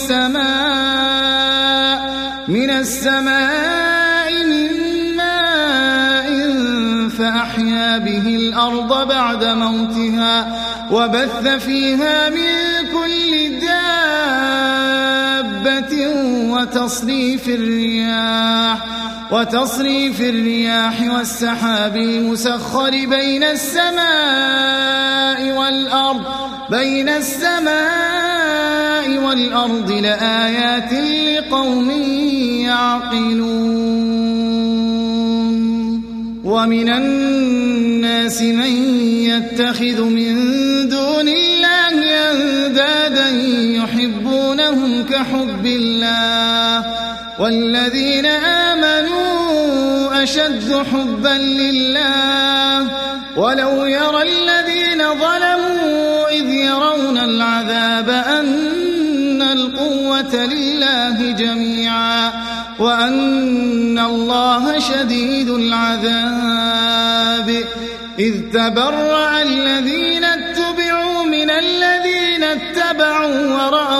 من السماء من ماء فأحيا به الأرض بعد موتها وبث فيها من كل دابة وتصريف الرياح والسحاب المسخر بين السماء والأرض لآيات لقوم يعقلون ومن الناس من يتخذ من دون الله أندادا يحبونهم كحب الله والذين آمنوا أشد حبا لله ولو يرى الذين ظلموا إذ يرون العذاب أن القوة لله جميعا وأن الله شديد العذاب إذ تبرأ الذين اتبعوا من الذين اتبعوا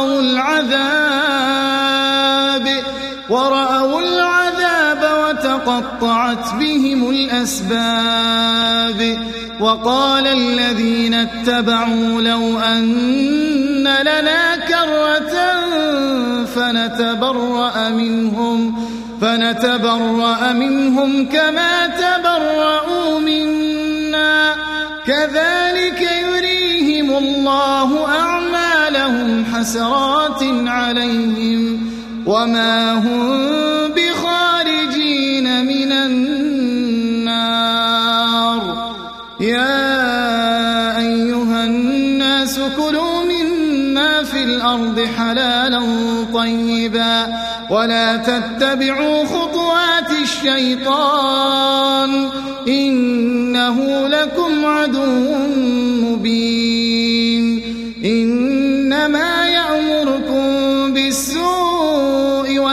ورأوا العذاب وتقطعت بهم الأسباب وقال الذين اتبعوا لو أن لنا كرة فنتبرأ منهم كما تبرؤوا منا كذلك يريهم الله أعمالهم حسرات عليهم وما هم بخارجين من النار يا أيها الناس كلوا مما في الأرض حلالا طيبا ولا تتبعوا خطوات الشيطان إنه لكم عدو مبين إنما يأمركم بالسوء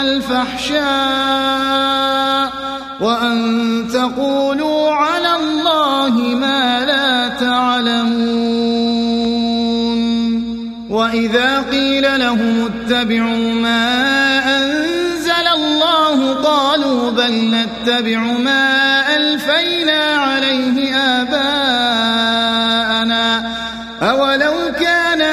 والفحشاء وأن تقولوا على الله ما لا تعلمون وإذا قيل لهم اتبعوا ما أنزل الله قالوا بل نتبع ما ألفينا عليه آباءنا أولو كان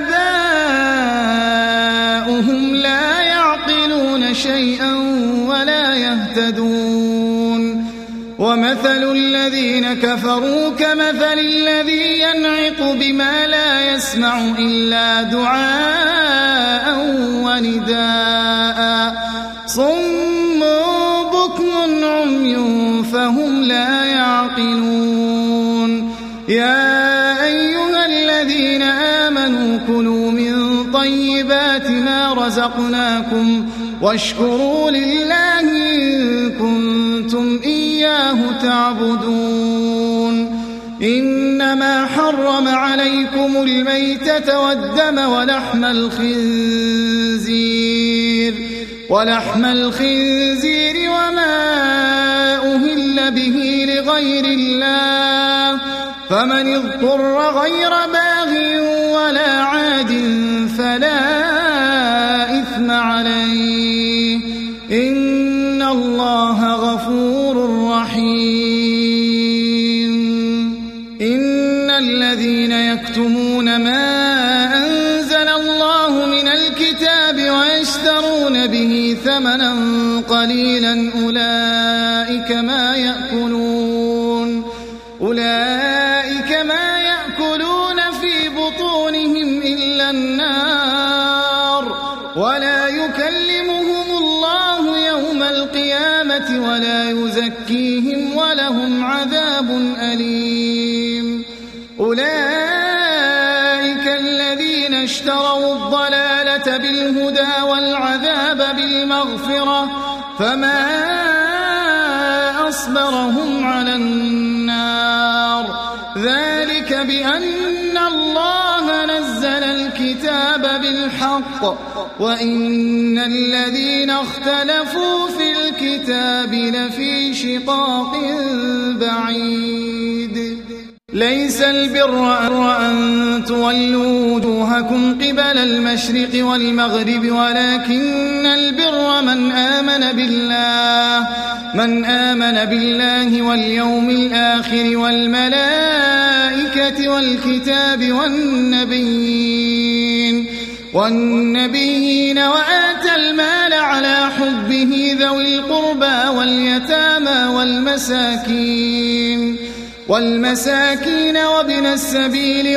آباؤهم لا يعقلون شيئا ولا يهتدون ومثل الذين كفروا كمثل الذي ينعق بما لا يسمع إلا دعاء ونداء صم بكم عمي فهم لا يعقلون يا أيها الذين آمنوا كلوا من طيبات ما رزقناكم واشكروا لله إن كنتم إياه تعبدون إنما حرم عليكم الميتة والدم ولحم الخنزير وما أهل به لغير الله فمن اضطر غير باغ ولا عاد فلا إثم عليه إن الله غفور رحيم إن الذين يكتمون ما أنزل الله من الكتاب ويشترون به ثمنا قليلا أولئك ما يأكلون في بطونهم إلا النار ولا يكلمهم الله يوم القيامة ولا يزكيهم ولهم عذاب أليم أولئك الذين اشتروا الضلالة بالهدى والعذاب بالمغفرة فما أصبرهم على النار ذلك بأن الله نزل الكتاب بالحق وإن الذين اختلفوا في الكتاب لفي شقاق بعيد ليس البر أن تولوا وجوهكم قبل المشرق والمغرب ولكن البر من آمن بالله واليوم الآخر والملائكة والكتاب والنبيين وآتى المال على حبه ذوي القربى واليتامى والمساكين وابن السبيل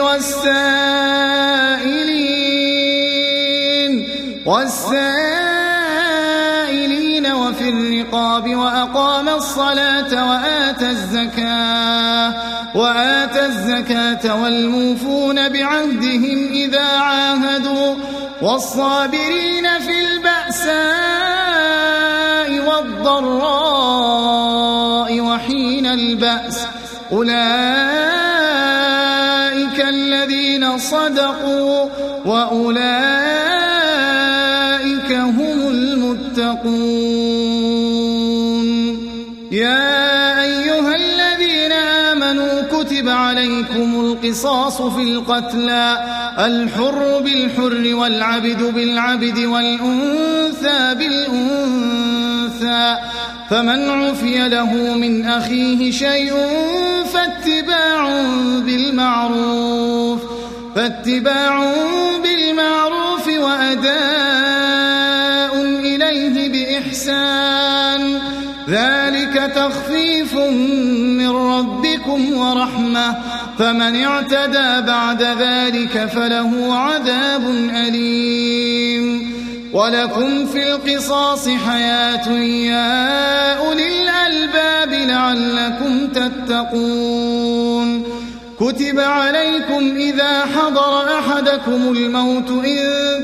والسائلين وفي الرقاب وأقام الصلاة وآتى الزكاة والموفون بعهدهم إذا عاهدوا والصابرين في البأساء والضراء وحين البأس أولئك الذين صدقوا وأولئك هم المتقون يا أيها الذين آمنوا كتب عليكم القصاص في القتلى الحر بالحر والعبد بالعبد والأنثى بالأنثى فمن عفي له من أخيه شيء فاتباع بالمعروف وأداء إليه بإحسان ذلك تخفيف من ربكم ورحمة فمن اعتدى بعد ذلك فله عذاب أليم ولكم في القصاص حياة يا أولي الألباب لعلكم تتقون كتب عليكم إذا حضر أحدكم الموت إن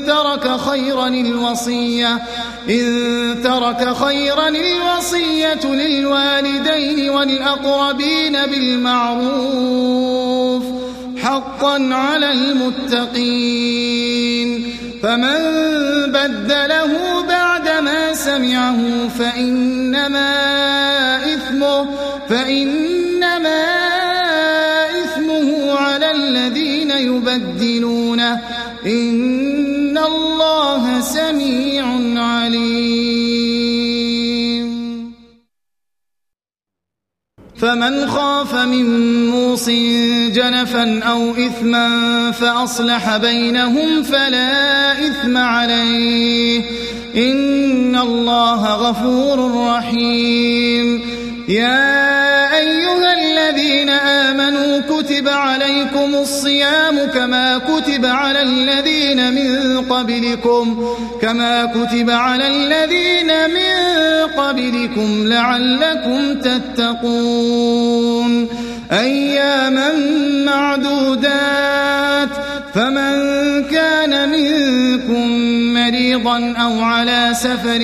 ترك خيرا الوصية للوالدين والأقربين بالمعروف حقا على المتقين فمن بدله بعدما سمعه فإنما إثمه على الذين يبدلونه إن فمن خاف من موص جنفا أو إثما فأصلح بينهم فلا إثم عليه إن الله غفور رحيم. يا أيها الذين آمنوا كتب عليكم الصيام كما كتب على الذين من قبلكم لعلكم تتقون. أياما معدودات فمن كان منكم مريضا أو على سفر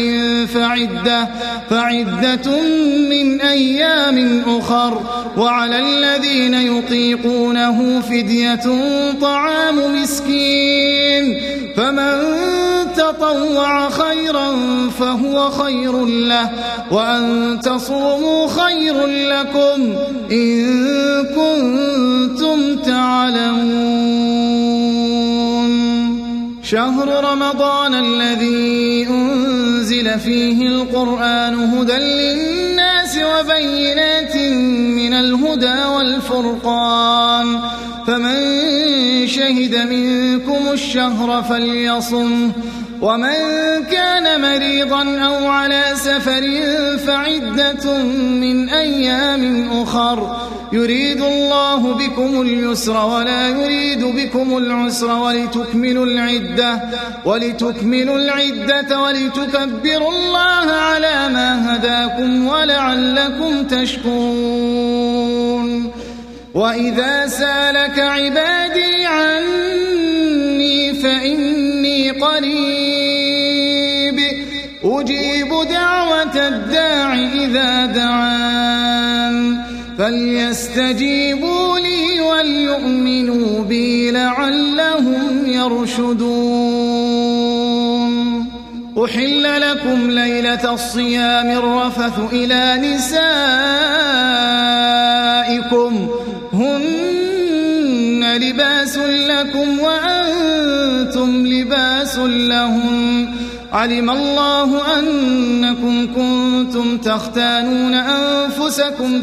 فعدة من أيام أخر وعلى الذين يطيقونه فدية طعام مسكين فمن تطوع خيرا فهو خير له وأن تصوموا خير لكم إن كنتم تعلمون. شهر رمضان الذي أنزل فيه القرآن هدى للناس وبينات من الهدى والفرقان فمن شهد منكم الشهر فليصمه ومن كان مريضا أو على سفر فعدة من أيام أخر يريد الله بكم اليسر ولا يريد بكم العسر ولتكملوا العدة ولتكبروا الله على ما هداكم ولعلكم تشكرون. وإذا سالك عبادي عني فإني قريب أجيب دعوة الداع إذا دعان فليستجيبوا لي وليؤمنوا بي لعلهم يرشدون. أحل لكم ليلة الصيام الرفث إلى نسائكم هن لباس لكم وأنتم لباس لهم علم الله أنكم كنتم تختانون أنفسكم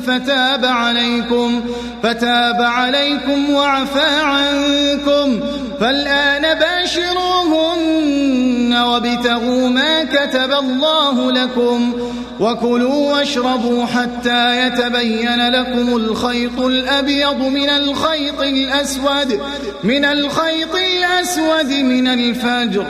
فتاب عليكم وعفى عنكم فالآن باشروهن وابتغوا ما كتب الله لكم وكلوا واشربوا حتى يتبين لكم الخيط الأبيض من الخيط الأسود من الفجر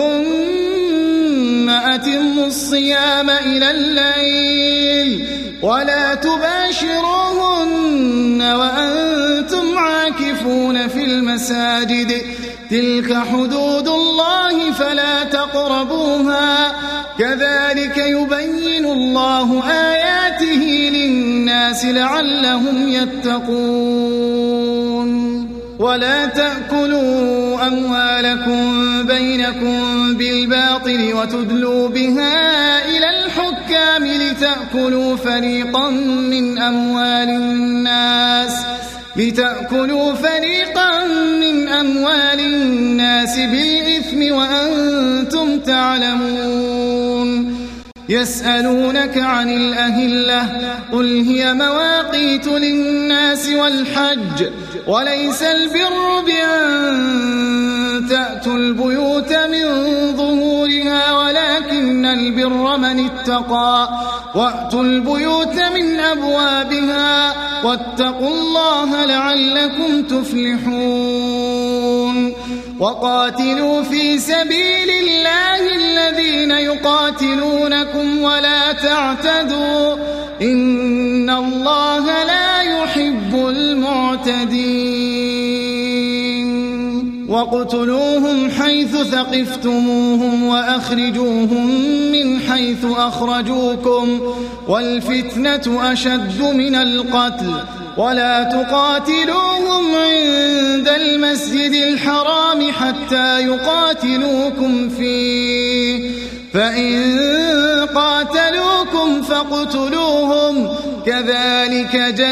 ثم أتموا الصيام إلى الليل ولا تباشروهن وأنتم عاكفون في المساجد تلك حدود الله فلا تقربوها كذلك يبين الله آياته للناس لعلهم يتقون. ولا تأكلوا أموالكم بينكم بالباطل وتدلوا بها إلى الحكام لتأكلوا فريقا من أموال الناس بالإثم وأنتم تعلمون. يسألونك عن الأهلة قل هي مواقيت للناس والحج وليس البر بأن تأتوا البيوت من ظهورها ولكن البر من اتقى وأتوا البيوت من أبوابها واتقوا الله لعلكم تفلحون. وقاتلوا في سبيل الله الذين يقاتلونكم ولا تعتدوا إن الله لا يحب المعتدين. واقتلوهم حيث ثقفتموهم وأخرجوهم من حيث أخرجوكم والفتنة أشد من القتل ولا تقاتلوهم عند المسجد الحرام حتى يقاتلوكم فيه فإن قاتلوكم فاقتلوهم كذلك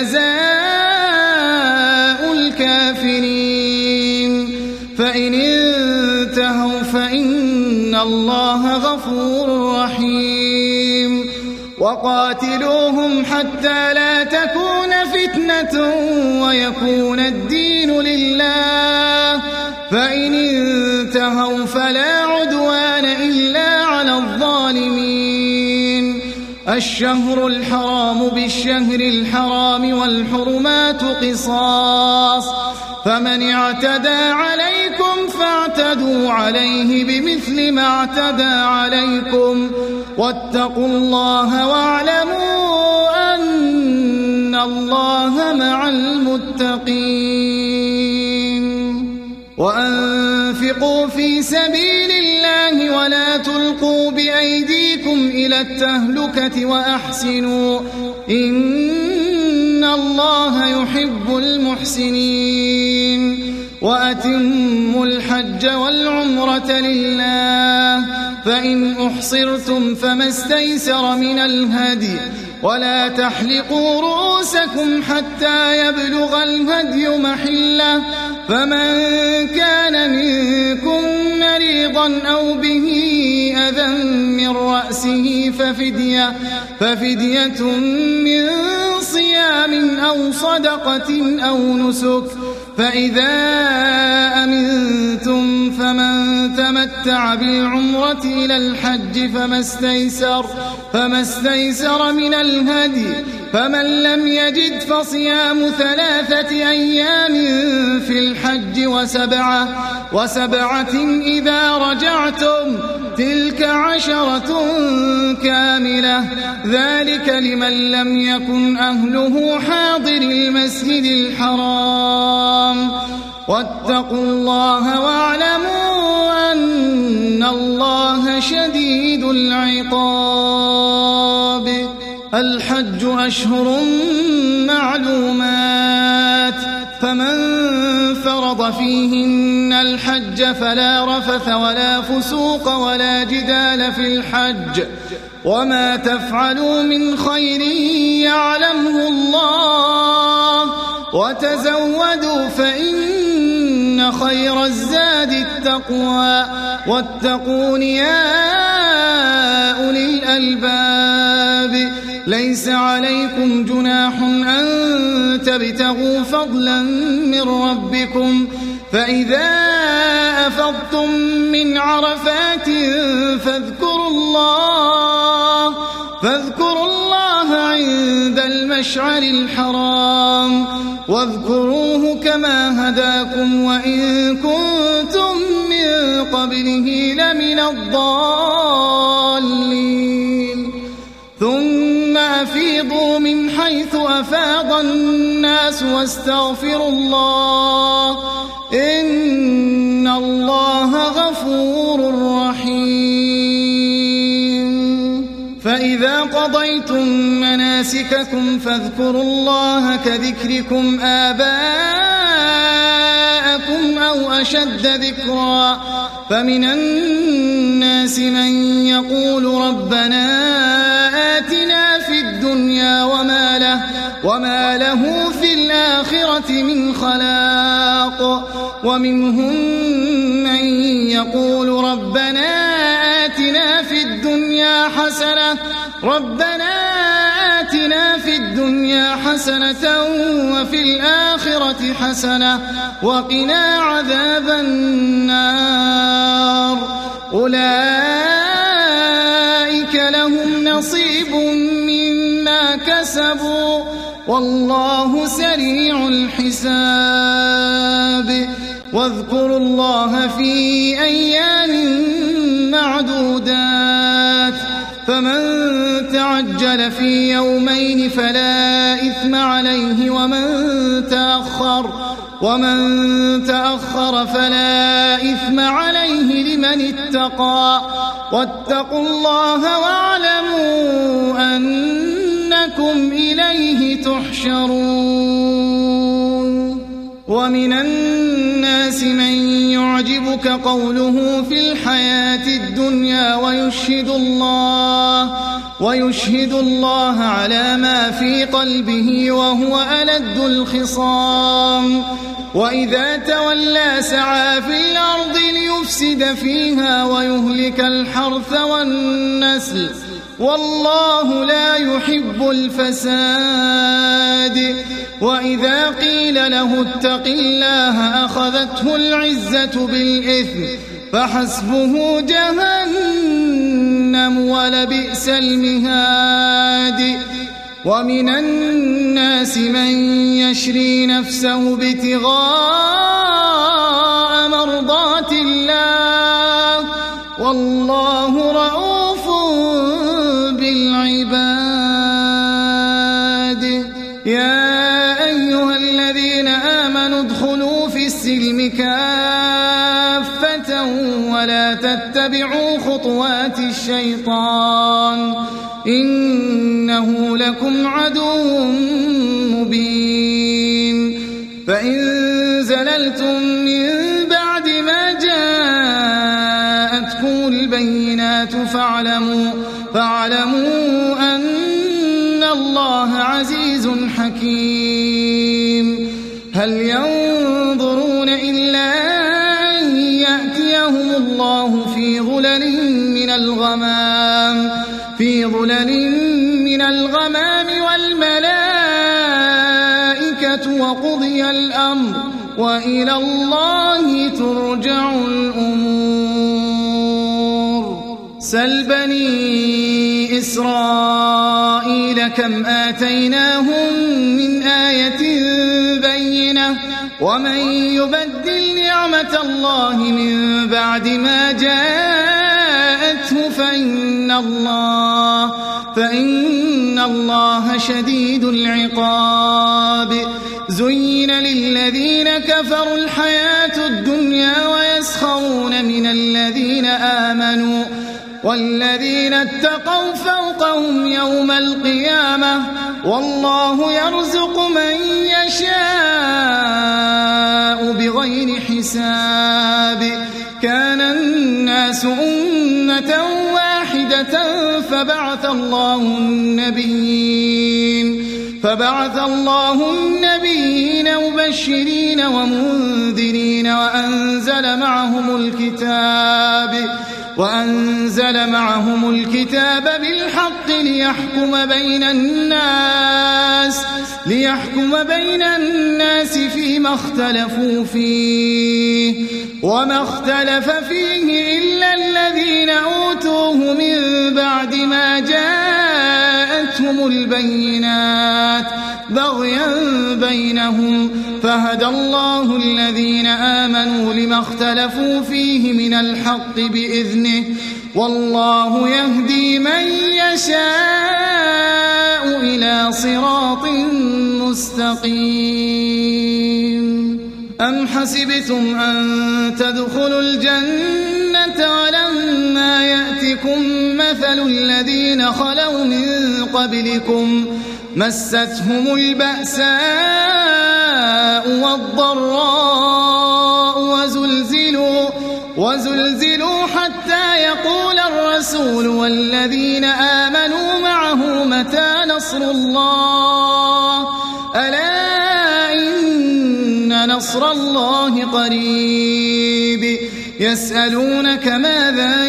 جزاء الكافرين. فإن انتهوا فإن الله غفور رحيم. وقاتلوهم حتى لا تكون فتنة ويكون الدين لله، فإن انتهوا فلا عدوان إلا على الظالمين. الشهر الحرام بالشهر الحرام والحرمات قصاص، فمن اعتدى عليكم فاعتدوا عليه بمثل ما اعتدى عليكم، واتقوا الله واعلموا أن الله مع المتقين. وأنفقوا في سبيل الله ولا تلقوا بأيديكم إلى التهلكة وأحسنوا إن الله يحب المحسنين. وأتموا الحج والعمرة لله، فإن أحصرتم فما استيسر من الهدي، ولا تحلقوا رؤوسكم حتى يبلغ الهدي محله، فمن كان منكم مريضا أو به أذى من رأسه ففدية من صيام أو صدقة أو نسك، فإذا أمنتم فمن تمتع بالعمرة إلى الحج فما استيسر من الهدي، فمن لم يجد فصيام 3 أيام في الحج وسبعة إذا رجعتم، تلك 10 كاملة، ذلك لمن لم يكن أهله حاضر المسجد الحرام. واتقوا الله واعلموا أن الله شديد العقاب. الحج أشهر معلومات، فمن فرض فيهن الحج فلا رفث ولا فسوق ولا جدال في الحج، وما تفعلوا من خير يعلمه الله، وتزودوا فإن خير الزاد التقوى، واتقون يا أولي الألباب. ليس عليكم جناح أن تبتغوا فضلا من ربكم، فإذا أفضتم من عرفات فاذكروا الله عند المشعر الحرام، واذكروه كما هداكم وإن كنتم من قبله لمن الضالين. ثم أفيضوا من حيث أفاض الناس واستغفروا الله إن الله غفور رحيم. فإذا قضيتم مناسككم فاذكروا الله كذكركم آباءكم أو أشد ذكرا، فمن الناس من يقول ربنا آتنا في الدنيا وما له في الآخرة من خلاق، ومنهم من يقول ربنا آتنا في الدنيا حسنة وفي الآخرة حسنة وقنا عذاب النار. أولئك لهم نصيب مما كسبوا والله سريع الحساب. واذكروا الله في أيام معدودات، فمن تعجل في يومين فلا إثم عليه، ومن تأخر فلا إثم عليه لمن اتقى. واتقوا الله واعلموا أنكم إليه تحشرون. ومن الناس من يعجبك قوله في الحياة الدنيا ويشهد الله على ما في قلبه وهو ألد الخصام. وإذا تولى سعى في الأرض ليفسد فيها ويهلك الحرث والنسل والله لا يحب الفساد وإذا قيل له اتق الله أخذته العزة بالإثم فحسبه جهنم ولبئس المهاد ومن الناس من يشري نفسه ابتغاء مرضات الله والله رؤوف بالعباد يا أيها الذين آمنوا ادخلوا في السلم كافة ولا تتبعوا خطوات الشيطان إنه لكم عدو مبين فإن زللتم من بعد ما جاءتكم البينات فاعلموا أن الله عزيز حكيم هل ينظرون إلا أن يأتيهم الله في ظلل من الغمام والملائكة وقضي الأمر وإلى الله ترجع الأمور سل بني إسرائيل كم آتيناهم من آية بينة ومن يبدل نعمة الله من بعد ما جاءته فإن الله شديد العقاب زين للذين كفروا الحياة الدنيا ويسخرون من الذين آمنوا والذين اتقوا فوقهم يوم القيامة والله يرزق من يشاء بغير حساب كان الناس أمة واحدة فبعث الله النبيين مبشرين ومنذرين وأنزل معهم الكتاب بالحق ليحكم بين الناس فيما اختلفوا فيه وما اختلف فيه إلا الذين أوتوه من بعد ما جاءتهم البينات بغيا بينهم فهدى الله الذين آمنوا لما اختلفوا فيه من الحق بإذنه والله يهدي من يشاء إلى صراط مستقيم أم حسبتم أن تدخلوا الجنة ولما يأتكم مثل الذين خلوا من قبلكم مستهم البأساء والضراء وزلزلوا حتى يقول الرسول والذين آمنوا معه متى نصر الله ألا إن نصر الله قريب يسألونك ماذا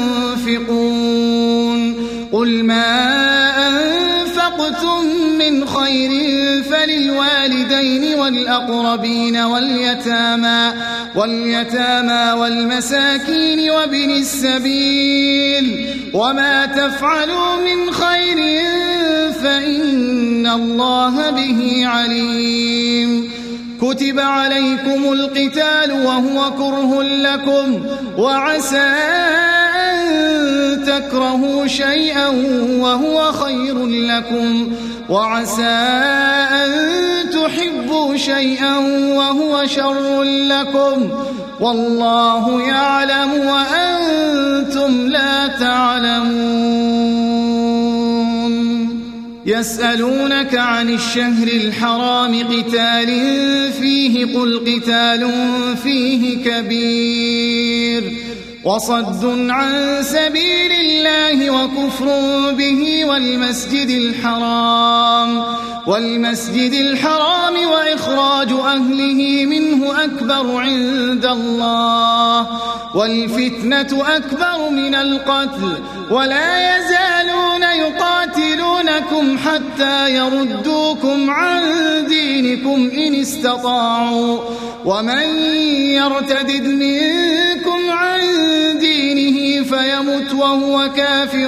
ينفقون قل ما أنفقتم من خير فللوالدين والأقربين واليتامى والمساكين وابن السبيل وما تفعلوا من خير فإن الله به عليم كتب عليكم القتال وهو كره لكم وعسى أن تكرهوا شيئا وهو خير لكم وعسى أن تحبوا شيئا وهو شر لكم والله يعلم وأنتم لا تعلمون يسألونك عن الشهر الحرام قتال فيه قل قتال فيه كبير وصد عن سبيل الله وكفر به والمسجد الحرام وإخراج أهله منه أكبر عند الله والفتنة أكبر من القتل ولا يزالون يقاتلونكم حتى يردوكم عن دينكم إن استطاعوا ومن يرتدد منكم عن دينه فيمت وهو كافر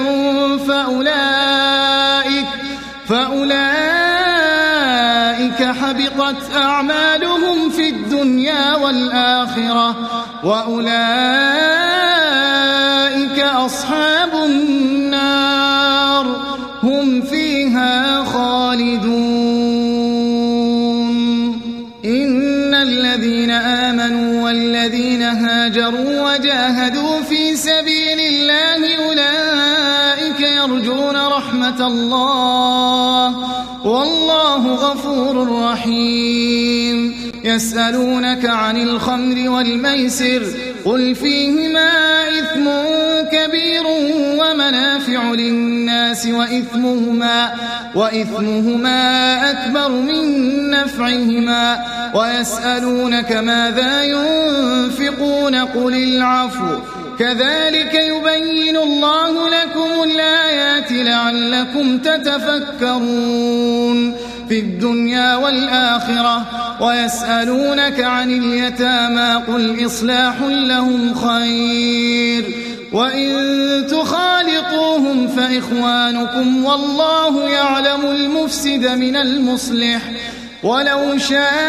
فأولئك حبطت أعمالهم في الدنيا والآخرة وأولئك أصحاب النار هم فيها خالدون. إن الذين آمنوا والذين هاجروا وجاهدوا في سبيل الله أولئك يرجون رحمة الله والله غفور رحيم. يسألونك عن الخمر والميسر قل فيهما إثم كبير ومنافع للناس وإثمهما أكبر من نفعهما ويسألونك ماذا ينفقون قل العفو كذلك يبين الله لكم الآيات لعلكم تتفكرون في الدنيا والآخرة. ويسألونك عن اليتامى قل إصلاح لهم خير وإن تخالطوهم فإخوانكم والله يعلم المفسد من المصلح ولو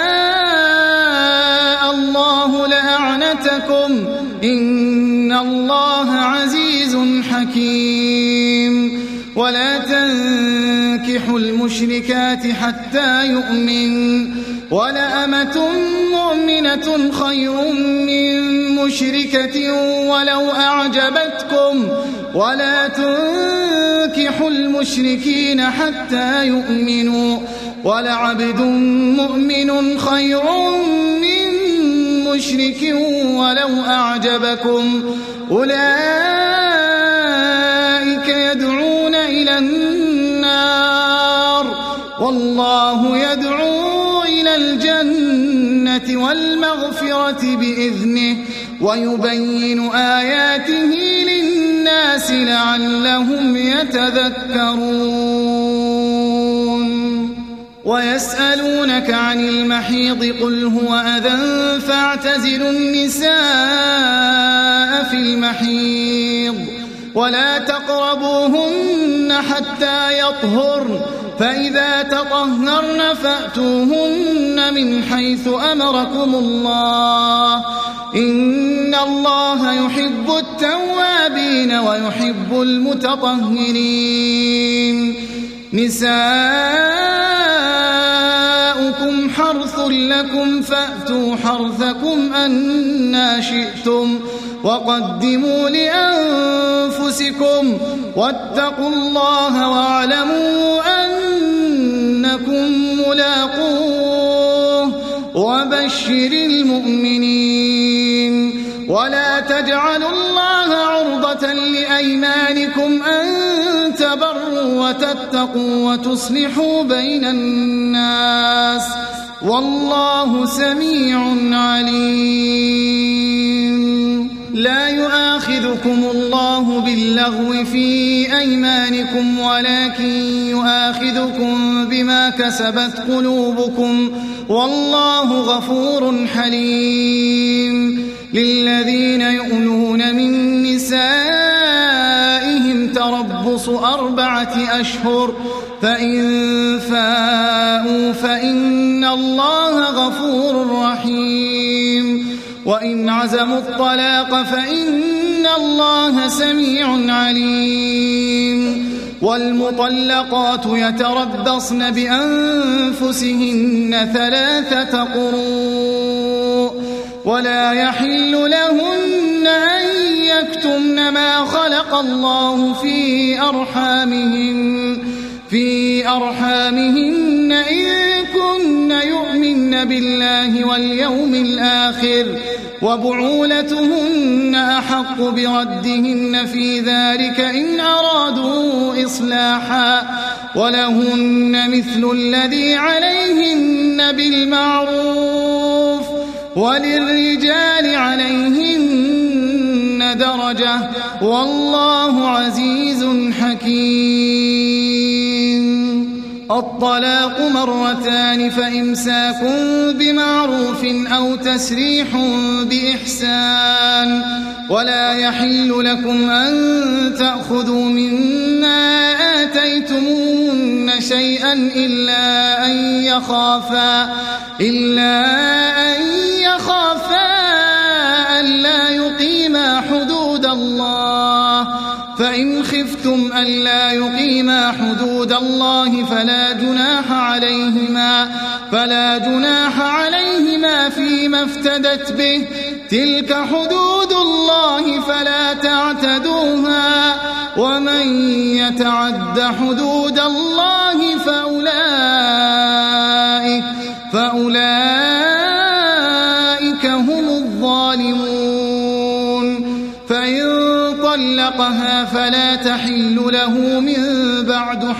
شاء الله لأعنتكم إن الله عزيز حكيم. ولا تنكحوا المشركات حتى يؤمن ولأمة مؤمنة خير من مشركة ولو أعجبتكم ولا تنكحوا المشركين حتى يؤمنوا ولعبد مؤمن خير من مشرك ولو أعجبكم أولئك يدعون إلى النار والله يدعو إلى الجنة والمغفرة بإذنه ويبين آياته للناس لعلهم يتذكرون. ويسألونك عن المحيض قل هو أذى فاعتزلوا النساء في المحيض ولا تقربوهن حتى يطهرن فإذا تطهرن فأتوهن من حيث أمركم الله إن الله يحب التوابين ويحب المتطهرين. نساؤكم حرث لكم فأتوا حرثكم أنى شئتم وقدموا لأنفسكم واتقوا الله واعلموا أنكم ملاقوه وبشر المؤمنين. ولا تجعلوا الله عرضة لأيمانكم أن تبروا وتتقوا وتصلحوا بين الناس والله سميع عليم. لا يؤاخذكم الله باللغو في أيمانكم ولكن يؤاخذكم بما كسبت قلوبكم والله غفور حليم. للذين يؤلون من نسائهم تربص 4 أشهر فإن فاءوا فإن الله غفور رحيم. وإن عزموا الطلاق فإن الله سميع عليم. والمطلقات يتربصن بأنفسهن 3 قروء ولا يحل لهن أن يكتمن ما خلق الله في أرحامهن إن كن يؤمن بالله واليوم الآخر وبعولتهن أحق بردهن في ذلك إن أرادوا إصلاحا ولهن مثل الذي عليهن بالمعروف وللرجال عليهن درجة والله عزيز حكيم. الطلاق مرتان فإمساك بمعروف أو تسريح بإحسان ولا يحل لكم أن تأخذوا مما آتيتموهن شيئا إلا أن يخافا ألا يقيما حدود الله فإن خفتم ألا يقيما حدود الله فلا جناح عليهما فيما افتدت به تلك حدود الله فلا تعتدوها ومن يتعد حدود الله فأولئك هم الظالمون فإن طلقها فلا تحل له من بعد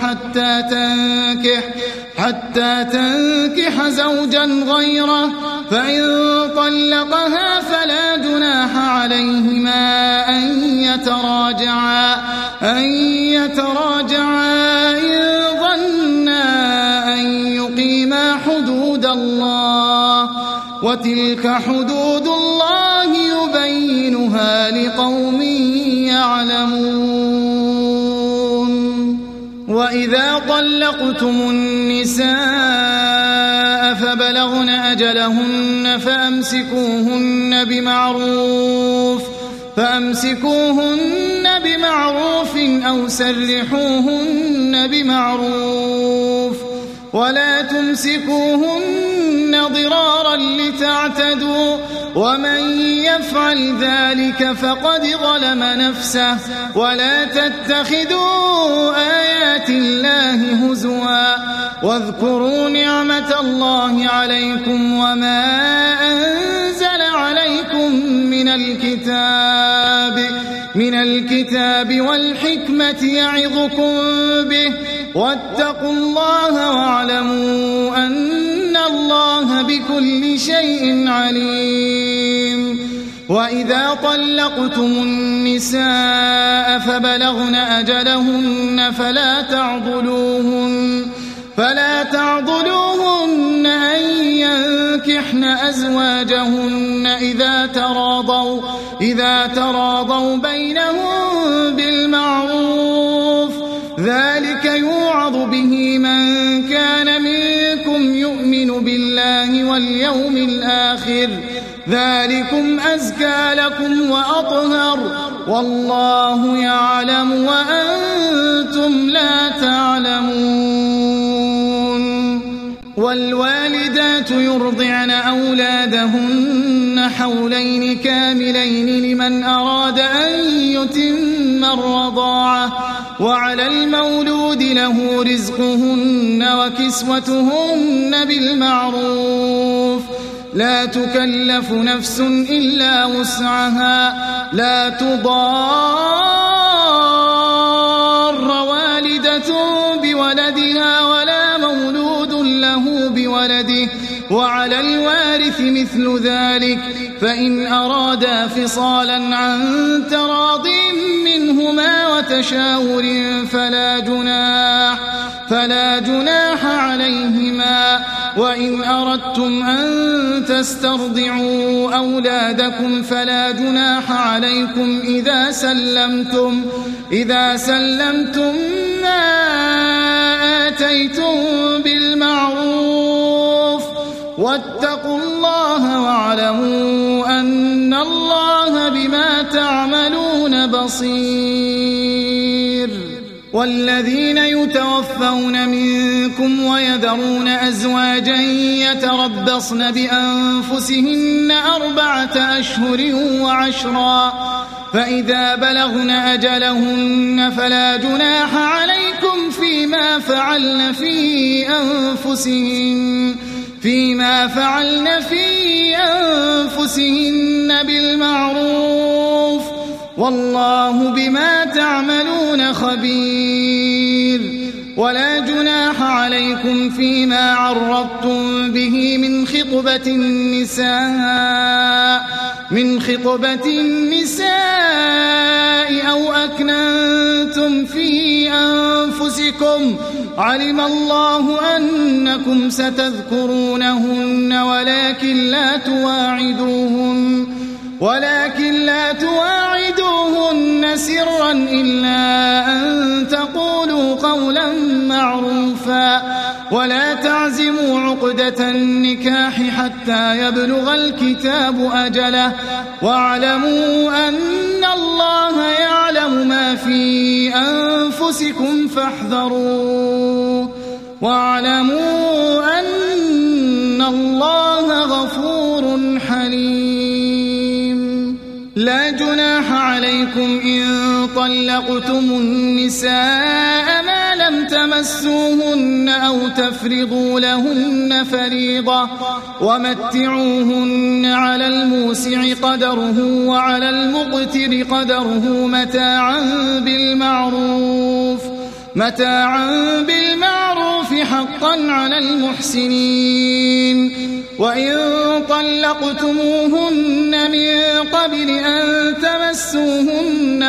حتى تنكح زوجا غيره فإن طلقها فلا جناح عليهما أن يتراجعا إن ظنا أن يقيما حدود الله وتلك حدود الله يبينها لقوم يعلمون وإذا طلقتم النساء فبلغن أجلهن فأمسكوهن بمعروف أو سرحوهن بمعروف ولا تمسكوهن ضرارا لتعتدوا ومن يفعل ذلك فقد ظلم نفسه ولا تتخذوا آيات الله هزوا واذكروا نعمة الله عليكم وما أنزل عليكم من الكتاب والحكمة يعظكم به واتقوا الله واعلموا أن الله بكل شيء عليم وإذا طلقتم النساء فبلغن أجلهن فلا تعضلوهن أن ينكحن أزواجهن إذا تراضوا بينهم بالمعروف ذلك يوعظ به من كان منكم يؤمن بالله واليوم الآخر ذلكم أزكى لكم وأطهر والله يعلم وأنتم لا تعلمون والوالدات يرضعن أولادهن حولين كاملين لمن أراد أن يتم الرضاعة وعلى المولود له رزقهن وكسوتهن بالمعروف لا تكلف نفس إلا وسعها لا تضار والدة بولدها ولا مولود له بولده وعلى الوارث مثل ذلك فإن أرادا فصالا عن تراض منهما وتشاور فلا جناح عليهما وإن أردتم أن تسترضعوا أولادكم فلا جناح عليكم إذا سلمتم ما آتيتم بالمعروف واتقوا الله واعلموا أن الله بما تعملون بصير والذين يتوفون منكم ويذرون أزواجا يتربصن بأنفسهن 4 أشهر وعشرا فإذا بلغن أجلهن فلا جناح عليكم فيما فعلن في أنفسهن بالمعروف والله بما تعملون خبير ولا جناح عليكم فيما عرضتم به من خطبة النساء أو أكننتم في أنفسكم علم الله أنكم ستذكرونهن ولكن لا تواعدوهن سرا إلا أن تقولوا قولا معروفا ولا تعزموا عقدة النكاح حتى يبلغ الكتاب أجله واعلموا أن الله يعلم ما في أنفسكم فاحذروه واعلموا أن الله غفور حليم. لا جناح عليكم إن طلقتم النساء ما لم تمسوهن أو تفرضوا لهن فريضة ومتعوهن على الموسع قدره وعلى المقتر قدره متاعا بالمعروف حقا على المحسنين. وإن طلقتموهن من قبل أن تمسوهن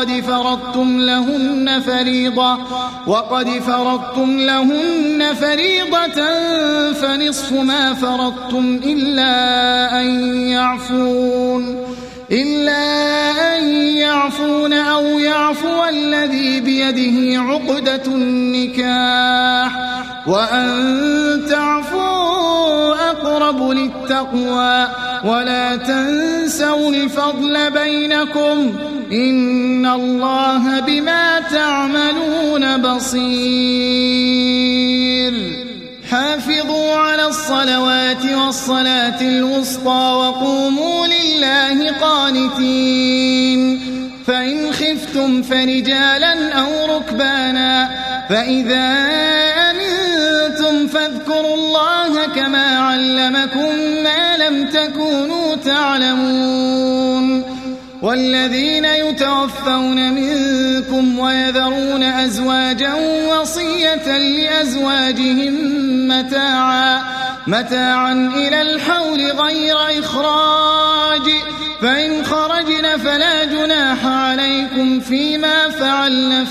وقد فرضتم لهن فريضة فنصف ما فرضتم إلا أن يعفون أو يعفو الذي بيده عقدة النكاح وأن تعفوا أقرب للتقوى ولا تنسوا الفضل بينكم إن الله بما تعملون بصير. حافظوا على الصلوات والصلاة الوسطى وقوموا لله قانتين. فإن خفتم فرجالا أو ركبانا فإذا أمنتم فاذكروا الله كما علمكم ما لم تكونوا تعلمون. والذين يتوفون منكم ويذرون أزواجا وصية لأزواجهم متاعا إلى الحول غير إخراج فإن خرجن فلا جناح عليكم فيما فعلن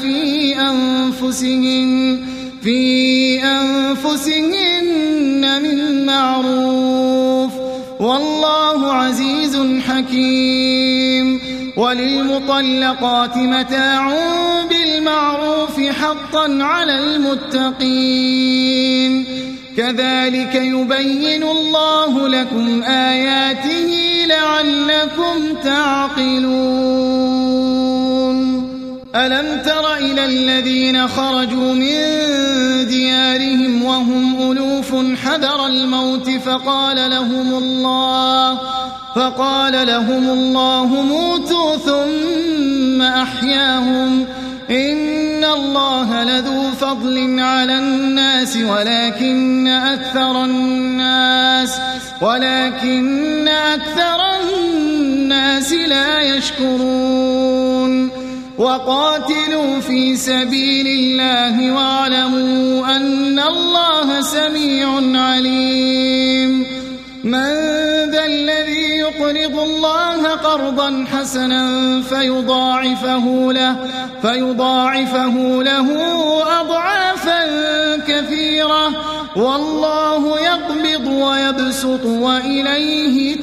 في أنفسهن من معروف والله عزيز حكيم. وللمطلقات متاع بالمعروف حقا على المتقين. كذلك يبين الله لكم آياته لعلكم تعقلون. ألم تر إلى الذين خرجوا من ديارهم وهم ألوف حذر الموت فقال لهم الله موتوا ثم أحياهم إن الله لذو فضل على الناس ولكن أكثر الناس لا يشكرون. وقاتلوا في سبيل الله واعلموا أن الله سميع عليم. من ذا الذي يقرض الله قرضا حسنا فيضاعفه له أضعافا كثيرة والله يقبض ويبسط وإليه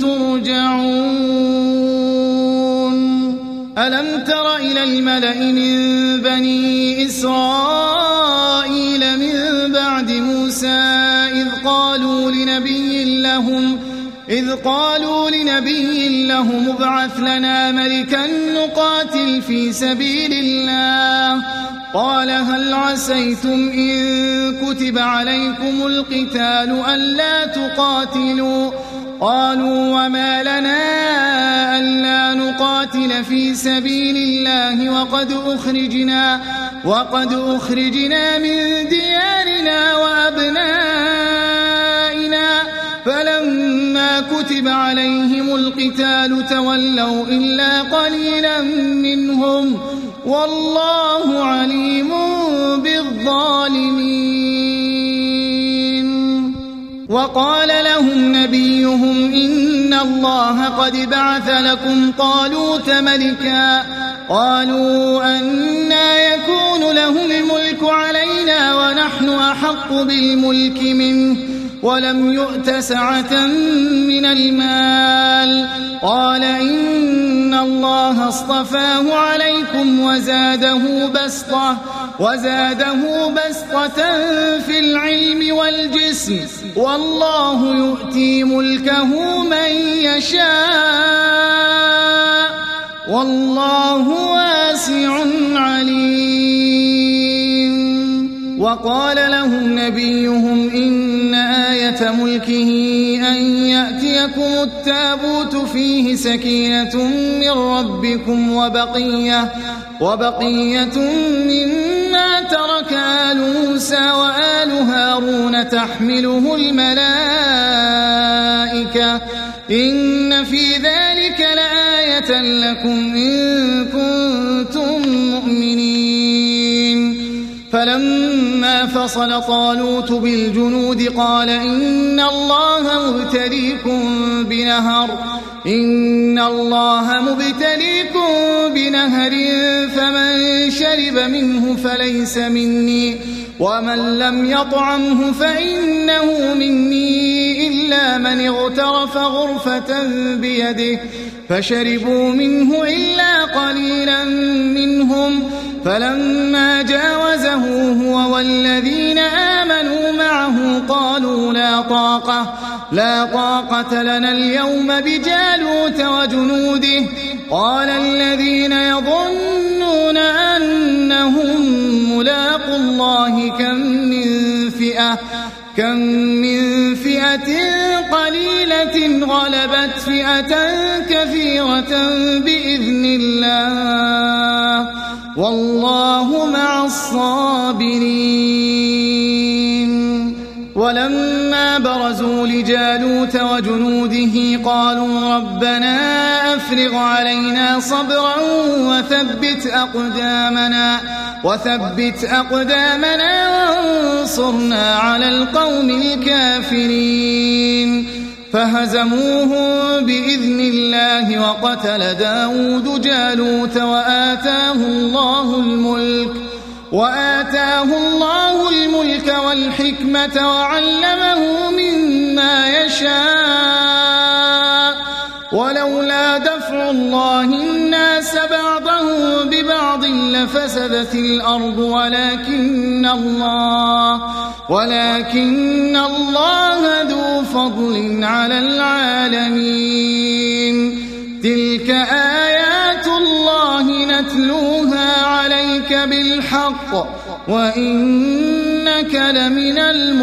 ترجعون. ألم تر إلى الملأ من بني إسرائيل من بعد موسى إذ قالوا لنبي لهم ابعث لنا ملكا نقاتل في سبيل الله قال هل عسيتم إن كتب عليكم القتال ألا تقاتلوا قالوا وما لنا ألا نقاتل في سبيل الله وقد أخرجنا من ديارنا وأبنائنا فلما كتب عليهم القتال تولوا إلا قليلا منهم والله عليم بالظالمين. وقال لهم نبيهم إن الله قد بعث لكم طالوت ملكا. قالوا أنى يكون له الملك علينا ونحن أحق بالملك منه ولم يؤت سعة من المال. قال إن الله اصطفاه عليكم وزاده بسطة في العلم والجسم والله يؤتي ملكه من يشاء والله واسع عليم. وقال لهم نبيهم إن آية ملكه أن يأتيكم التابوت فيه سكينة من ربكم وبقية مما ترك آل موسى وآل هارون تحمله الملائكة إن في ذلك لآية لكم إن كنتم مؤمنين. فلما فصل طالوت بالجنود قال إن الله مبتليكم بنهر فمن شرب منه فليس مني ومن لم يطعمه فإنه مني إلا من اغترف غرفة بيده فشربوا منه إلا قليلا منهم. فلما جاوزه هو والذين آمنوا معه قالوا لا طاقة لنا اليوم بجالوت وجنوده. قال الذين يظنون أنهم ملاقو الله كم من فئة قليلة غلبت فئة كثيرة بإذن الله والله مع الصابرين. ولما برزوا لجالوت وجنوده قالوا ربنا أفرغ علينا صبرا وثبت أقدامنا وانصرنا على القوم الكافرين. فهزموهم بإذن الله وقتل داود جالوت وآتاه الله الملك والحكمة وعلمه مما يشاء. ولولا دفع الله الناس بعضهم ببعض لفسدت الأرض ولكن الله ذو فضل على العالمين. تلك آيات الله نتلوها عليك بالحق وإنك لمن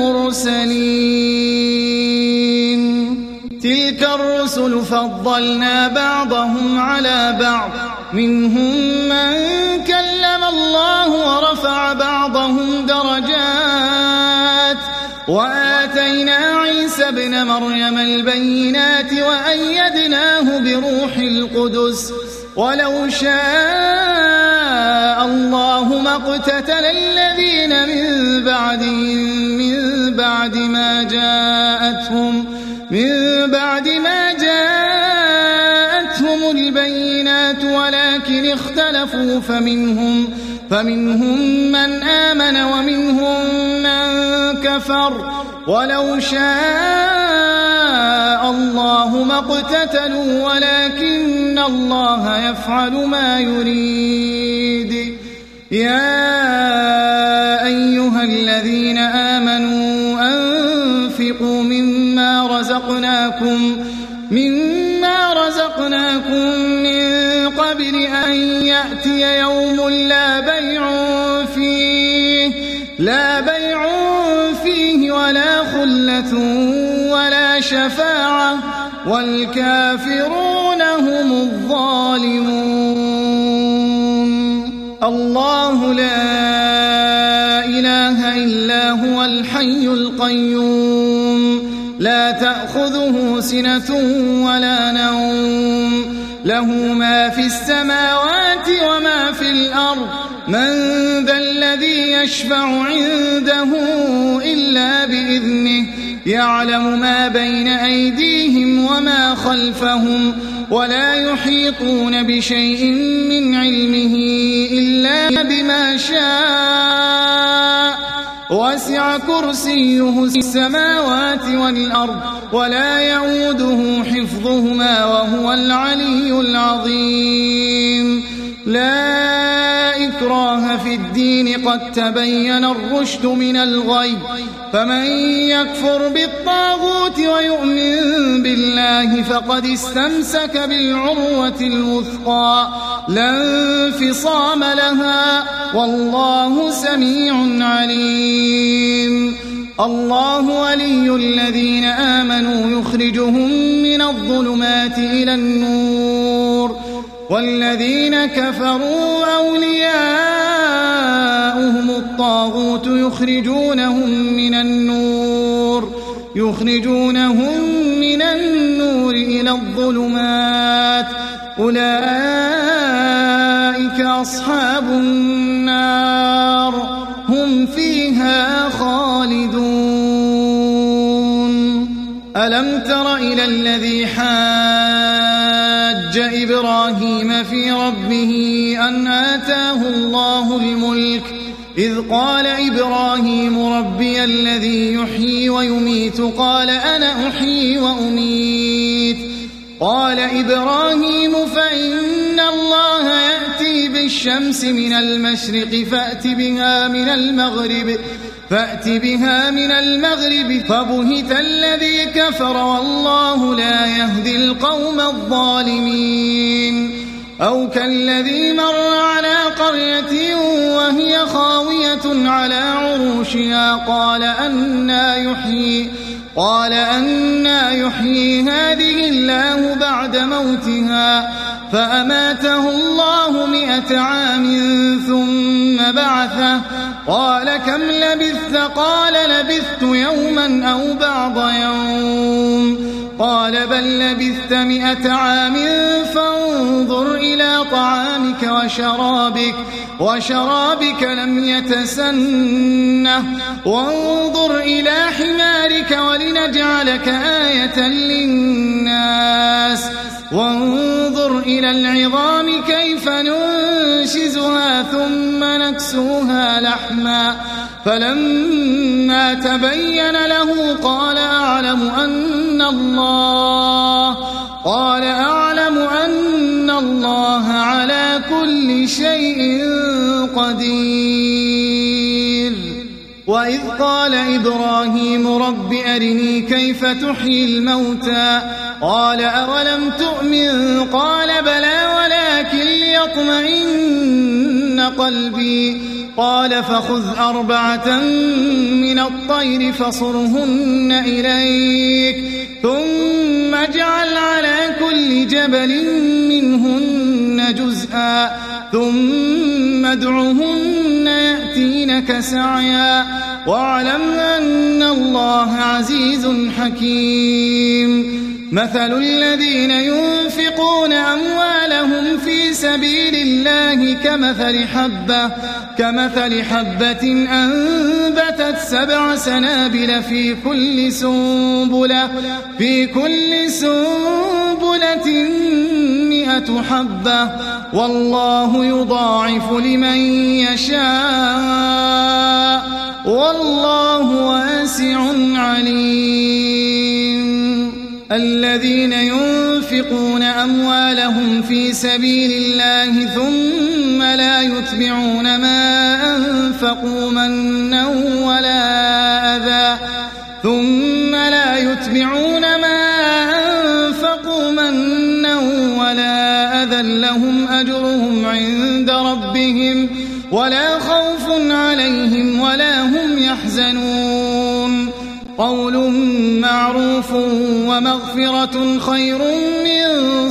المرسلين. تلك الرسل فضلنا بعضهم على بعض منهم من كلم الله ورفع بعضهم درجات وآتينا عيسى ابن مريم البينات وأيدناه بروح القدس. ولو شاء الله ما اقتتل الذين من بعد ما جاءتهم البينات ولكن اختلفوا فمنهم من آمن ومنهم من كفر. ولو شاء الله ما اقتتلوا ولكن الله يفعل ما يريد. يا أيها الذين آمنوا أنفقوا مما رزقناكم من قبل أن يأتي يوم لا بيع فيه ولا خلة ولا شفاعة والكافرون هم الظالمون. الله لا إله إلا هو الحي القيوم لا تأخذه تأخذه سنة ولا نوم له ما في السماوات وما في الأرض من ذا الذي يشفع عنده إلا بإذنه يعلم ما بين أيديهم وما خلفهم ولا يحيطون بشيء من علمه إلا بما شاء وسع كرسيه السماوات والأرض ولا يؤوده حفظهما وهو العلي العظيم لا إكراه في الدين قد تبين الرشد من الغي فمن يكفر بالطاغوت ويؤمن بالله فقد استمسك بالعروة الوثقى لا انفصام لها والله سميع عليم الله ولي الذين آمنوا يخرجهم من الظلمات إلى النور والذين كفروا أولياؤهم الطاغوت يخرجونهم من النور إلى الظلمات أولئك أصحاب النار هم فيها خالدون ألم تر إلى الذي حاج إبراهيم في ربه أن آتاه الله الملك إذ قال إبراهيم ربي الذي يحيي ويميت قال أنا أحيي وأميت قال إبراهيم فإن الله يأتي بالشمس من المشرق فأت بها من المغرب فبهت الذي كفر والله لا يهدي القوم الظالمين أو كالذي مر على قرية وهي خاوية على عروشها قال أنى يحيي هذه الله بعد موتها فأماته الله 100 عام ثم بعثه قال كم لبثت قال لبثت يوما أو بعض يوم قال بل لبثت 100 عام فانظر إلى طعامك وشرابك لم يتسنه وانظر إلى حمارك ولنجعلك آية للناس وانظر إلى العظام كيف ننشزها ثم نكسوها لحما فلما تبين له قال أعلم أن الله على كل شيء قدير وإذ قال إبراهيم رب أرني كيف تحيي الموتى قال أولم تؤمن قال بلى ولكن ليطمئن قلبي قال فخذ 4 من الطير فصرهن إليك ثم اجعل على كل جبل منهن جزءا ثم ادعهن يأتينك سعيا واعلم أن الله عزيز حكيم مثل الذين ينفقون أموالهم في سبيل الله كمثل حبة أنبتت 7 سنابل في كل سنبلة 100 حبة والله يضاعف لمن يشاء والله واسع عليم الذين ينفقون أموالهم في سبيل الله ثم لا يتبعون ما أنفقوا منا ولا أذى لهم أجرهم عند ربهم ولا خوف عليهم ولا هم يحزنون قول معروف ومغفرة خير من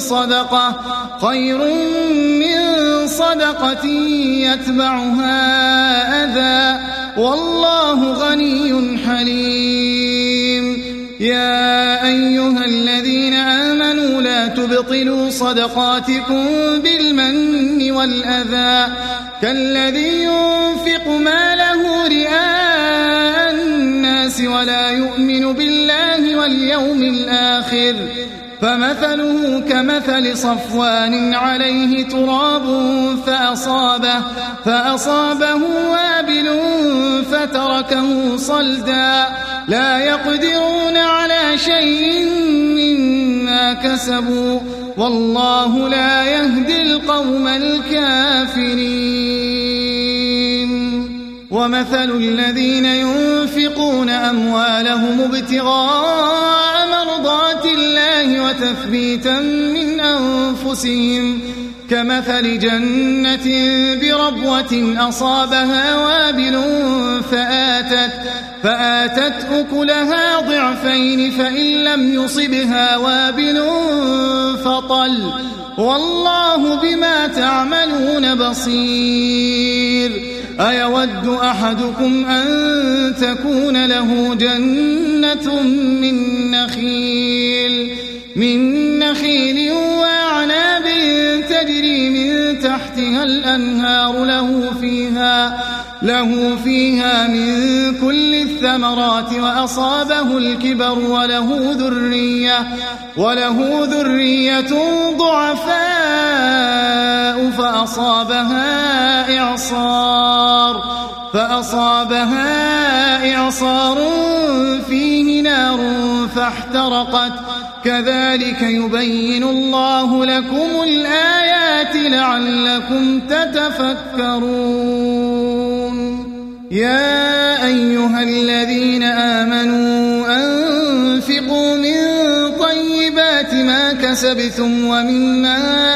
صدقة يتبعها أذى والله غني حليم يا أيها الذين آمنوا لا تبطلوا صدقاتكم بالمن والأذى كالذي ينفق ماله رئاء الناس ولا يؤمن بالله واليوم الآخر فمثله كمثل صفوان عليه تراب فأصابه وابل فتركه صلدا لا يقدرون على شيء مما كسبوا والله لا يهدي القوم الكافرين ومثل الذين ينفقون أموالهم ابتغاء مرضات الله وتثبيتا من أنفسهم كمثل جنة بربوة أصابها وابل فآتت أكلها ضعفين فإن لم يصبها وابل فطل والله بما تعملون بصير أيود أحدكم أن تكون له جنة من نخيل وأعناب تجري من تحتها الأنهار له فيها من كل الثمرات وأصابه الكبر وله ذرية ضعفاء فأصابها إعصار فيه نار فاحترقت كذلك يبين الله لكم الآيات لعلكم تتفكرون يا أيها الذين آمنوا أنفقوا من طيبات ما كسبتم ومما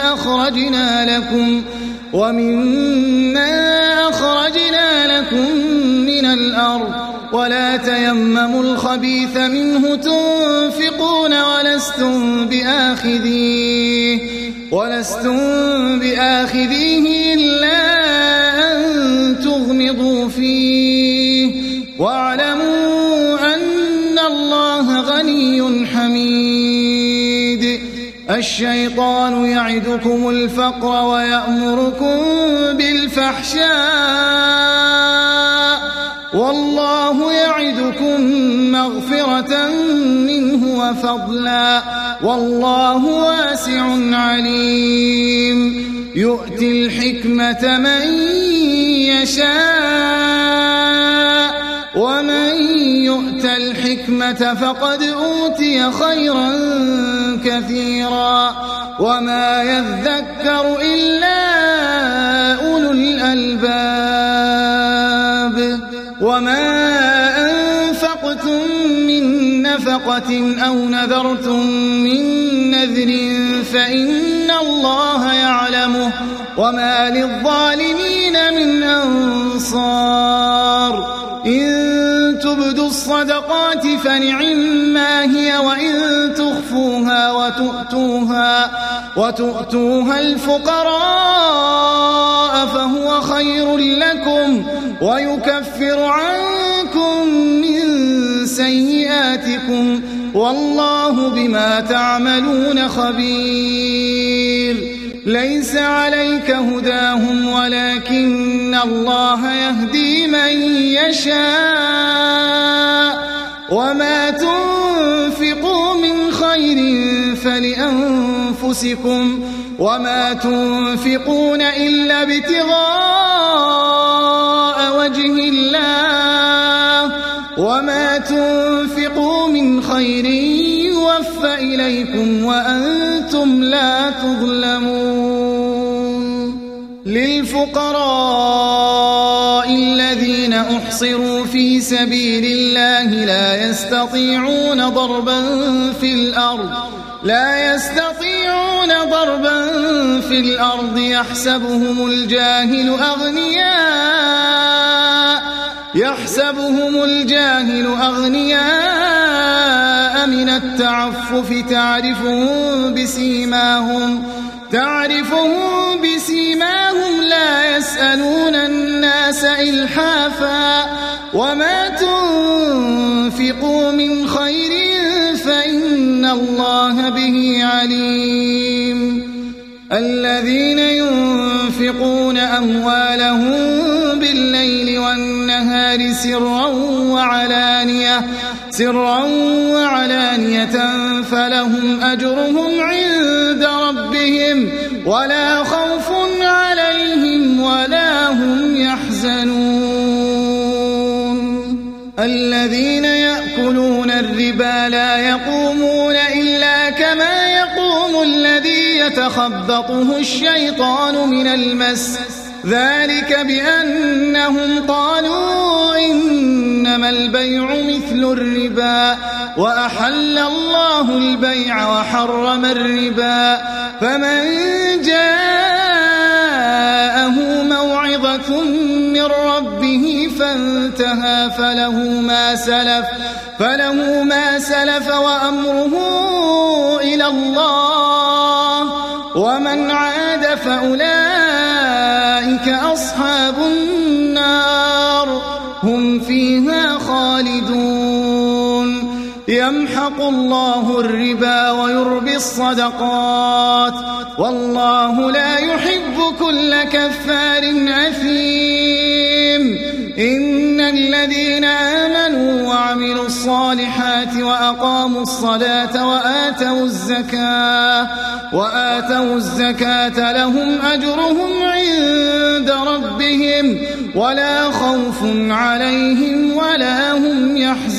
أخرجنا لكم من الأرض ولا تيمموا الخبيث منه تنفقون ولستم بآخذيه إلا أن تغمضوا فيه واعلموا أن الله غني حميد الشيطان يعدكم الفقر ويأمركم بالفحشاء والله يعدكم مغفرة منه وفضلا والله واسع عليم يؤتي الحكمة من يشاء ومن يؤت الحكمة فقد أوتي خيرا كثيرا وما يذكر إلا أولو الألباب وما أنفقتم من نفقة أو نذرتم من نذر فإن الله يعلمه وما للظالمين من أنصار إن تبدوا الصدقات فنعما هي وإن تخفوها وتؤتوها الفقراء فهو خير لكم ويكفر عنكم من سيئاتكم والله بما تعملون خبير ليس عليك هداهم ولكن الله يهدي من يشاء وما تنفقوا من خير فلأنفسكم وما تنفقون إلا ابتغاء وجه الله وما تنفقوا من خير يوفى إليكم وأنتم لا تظلمون للفقراء الذين أحصروا في سبيل الله لا يستطيعون ضربا في الأرض يحسبهم الجاهل أغنياء من التعفف تعرفهم بسيماهم لا يسألون الناس إلحافا وما تنفقوا من خير الله به عليم. الذين ينفقون أموالهم بالليل والنهار سرا وعلانية فلهم أجرهم عند ربهم ولا خوف عليهم ولا هم يحزنون. الذين يأكلون الربا لا يقومون إلا كما يقوم الذي يتخبطه الشيطان من المس، ذلك بأنهم قالوا إنما البيع مثل الربا وأحل الله البيع وحرم الربا. فمن جاءه موعظة من ربه فانتهى فله ما سلف وأمره إلى الله، ومن عاد فأولئك أصحاب النار هم فيها خالدون. يمحق الله الربا ويربي الصدقات والله لا يحب كل كفار أثيم. إن الذين آمنوا وعملوا الصالحات وأقاموا الصلاة وآتوا الزكاة لهم أجرهم عند ربهم ولا خوف عليهم ولا هم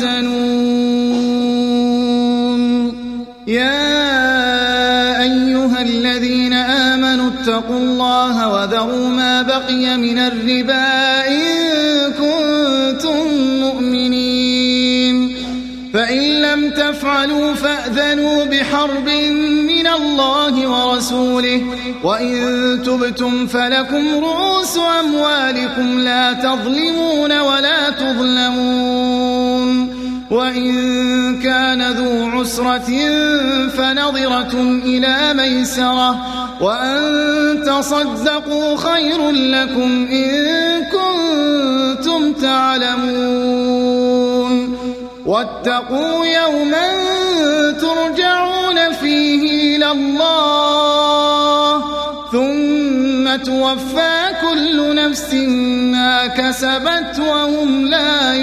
يحزنون. يا أيها الذين آمنوا اتقوا الله وذروا ما بقي من الربا إن كنتم مؤمنين، فإن لم تفعلوا فأذنوا بحرب من الله ورسوله، وإن تبتم فلكم رؤوس أموالكم لا تظلمون ولا تظلمون. وإن كان ذو عسرة فنظرة إلى ميسرة وأن تصدقوا خير لكم إن كنتم تعلمون. واتقوا يوما ترجعون فيه إلى الله ثم توفى كل نفس ما كسبت وهم لا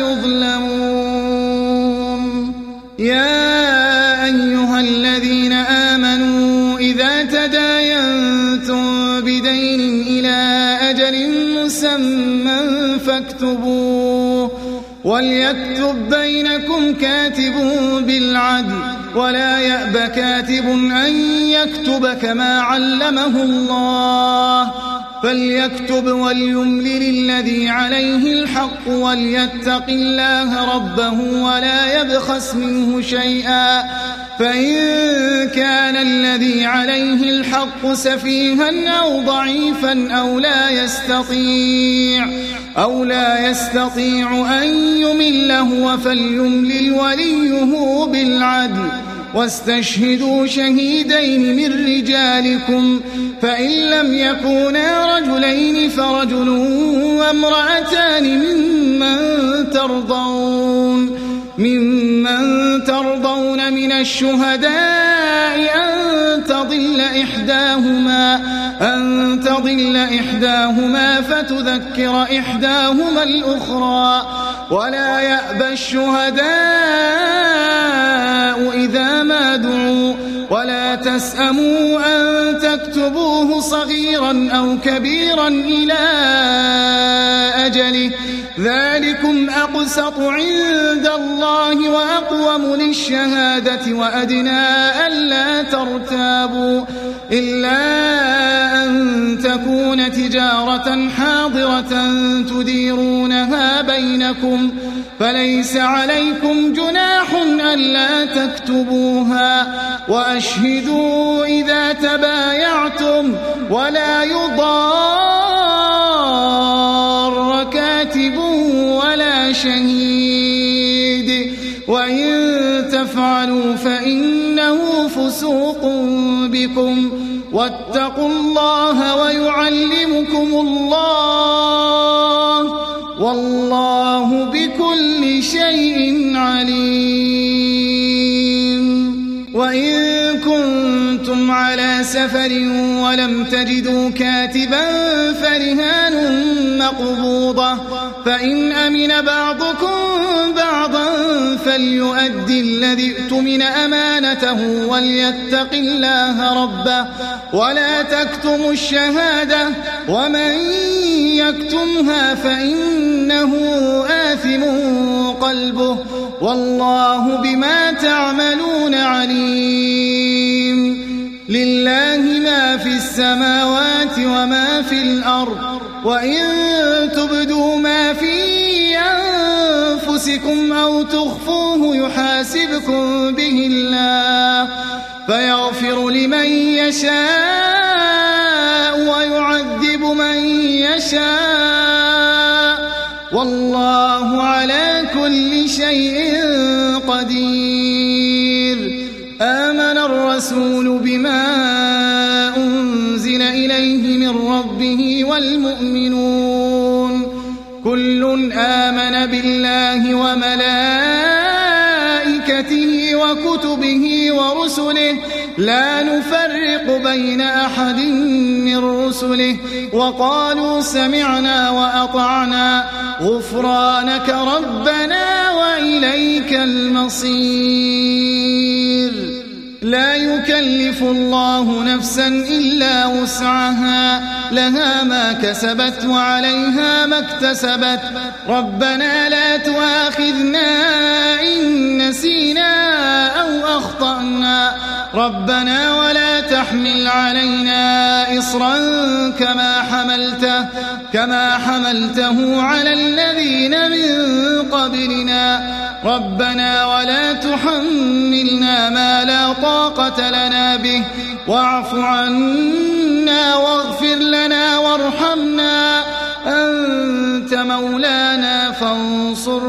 يظلمون. يا أيها الذين آمنوا إذا تداينتم بدين إلى أجل مسمى فاكتبوه، وليكتب بينكم كاتب بالعدل ولا يأب كاتب أن يكتب كما علمه الله، فليكتب وليملل الذي عليه الحق وليتق الله ربه ولا يبخس منه شيئا، فإن كان الذي عليه الحق سفيها أو ضعيفا أو لا يستطيع أن يمل هو فليملل وليه بالعدل، واستشهدوا شهيدين من رجالكم، فإن لم يكونا رجلين فرجل وامرأتان ممن ترضون من الشهداء أن تضل إحداهما فتذكر إحداهما الأخرى، ولا يأبى الشهداء إذا ما دعوا، ولا تسأموا أن تكتبوه صغيرا أو كبيرا إلى أجله، ذلكم أقسط عند الله وأقوم للشهادة وأدنى ألا ترتابوا، إلا أن تكون تجارة حاضرة تديرونها بينكم، فليس عليكم جناح ألا تكتبوها، وأشهدوا إذا تبايعتم، ولا يضار كاتب ولا شهيد، وإن تفعلوا فإنه فسوق بكم، واتقوا الله ويعلمكم الله، والله بكل شيء عليم. وإن كنتم على سفر ولم تجدوا كاتبا فرهان مقبوضة فإن أمن بعضكم بعضا فليؤدي الذي اؤتمن أمانته وليتق الله ربه ولا تكتموا الشهادة ومن يكتمها فإنه آثم قلبه والله بما تعملون عليم. لله ما في السماوات وما في الأرض وإن تبدوا ما في أنفسكم أو تخفوه يحاسبكم به الله فيغفر لمن يشاء ويعذب من يشاء والله على كل شيء قدير. آمن الرسول بما أنزل إليه من ربه والمؤمنون كل آمن بالله وملائكته وكتبه ورسله لا نفرق بين أحد من رسله وقالوا سمعنا وأطعنا غفرانك ربنا وإليك المصير. لا يكلف الله نفسا إلا وسعها لها ما كسبت وعليها ما اكتسبت ربنا لا تؤاخذنا إن نسينا أو أخطأنا ربنا ولا تحمل علينا إصرا كما حملته على الذين من قبلنا ربنا ولا تحملنا ما لا طاقة لنا به واعف عنا واغفر لنا وارحمنا أنت مولانا فانصرنا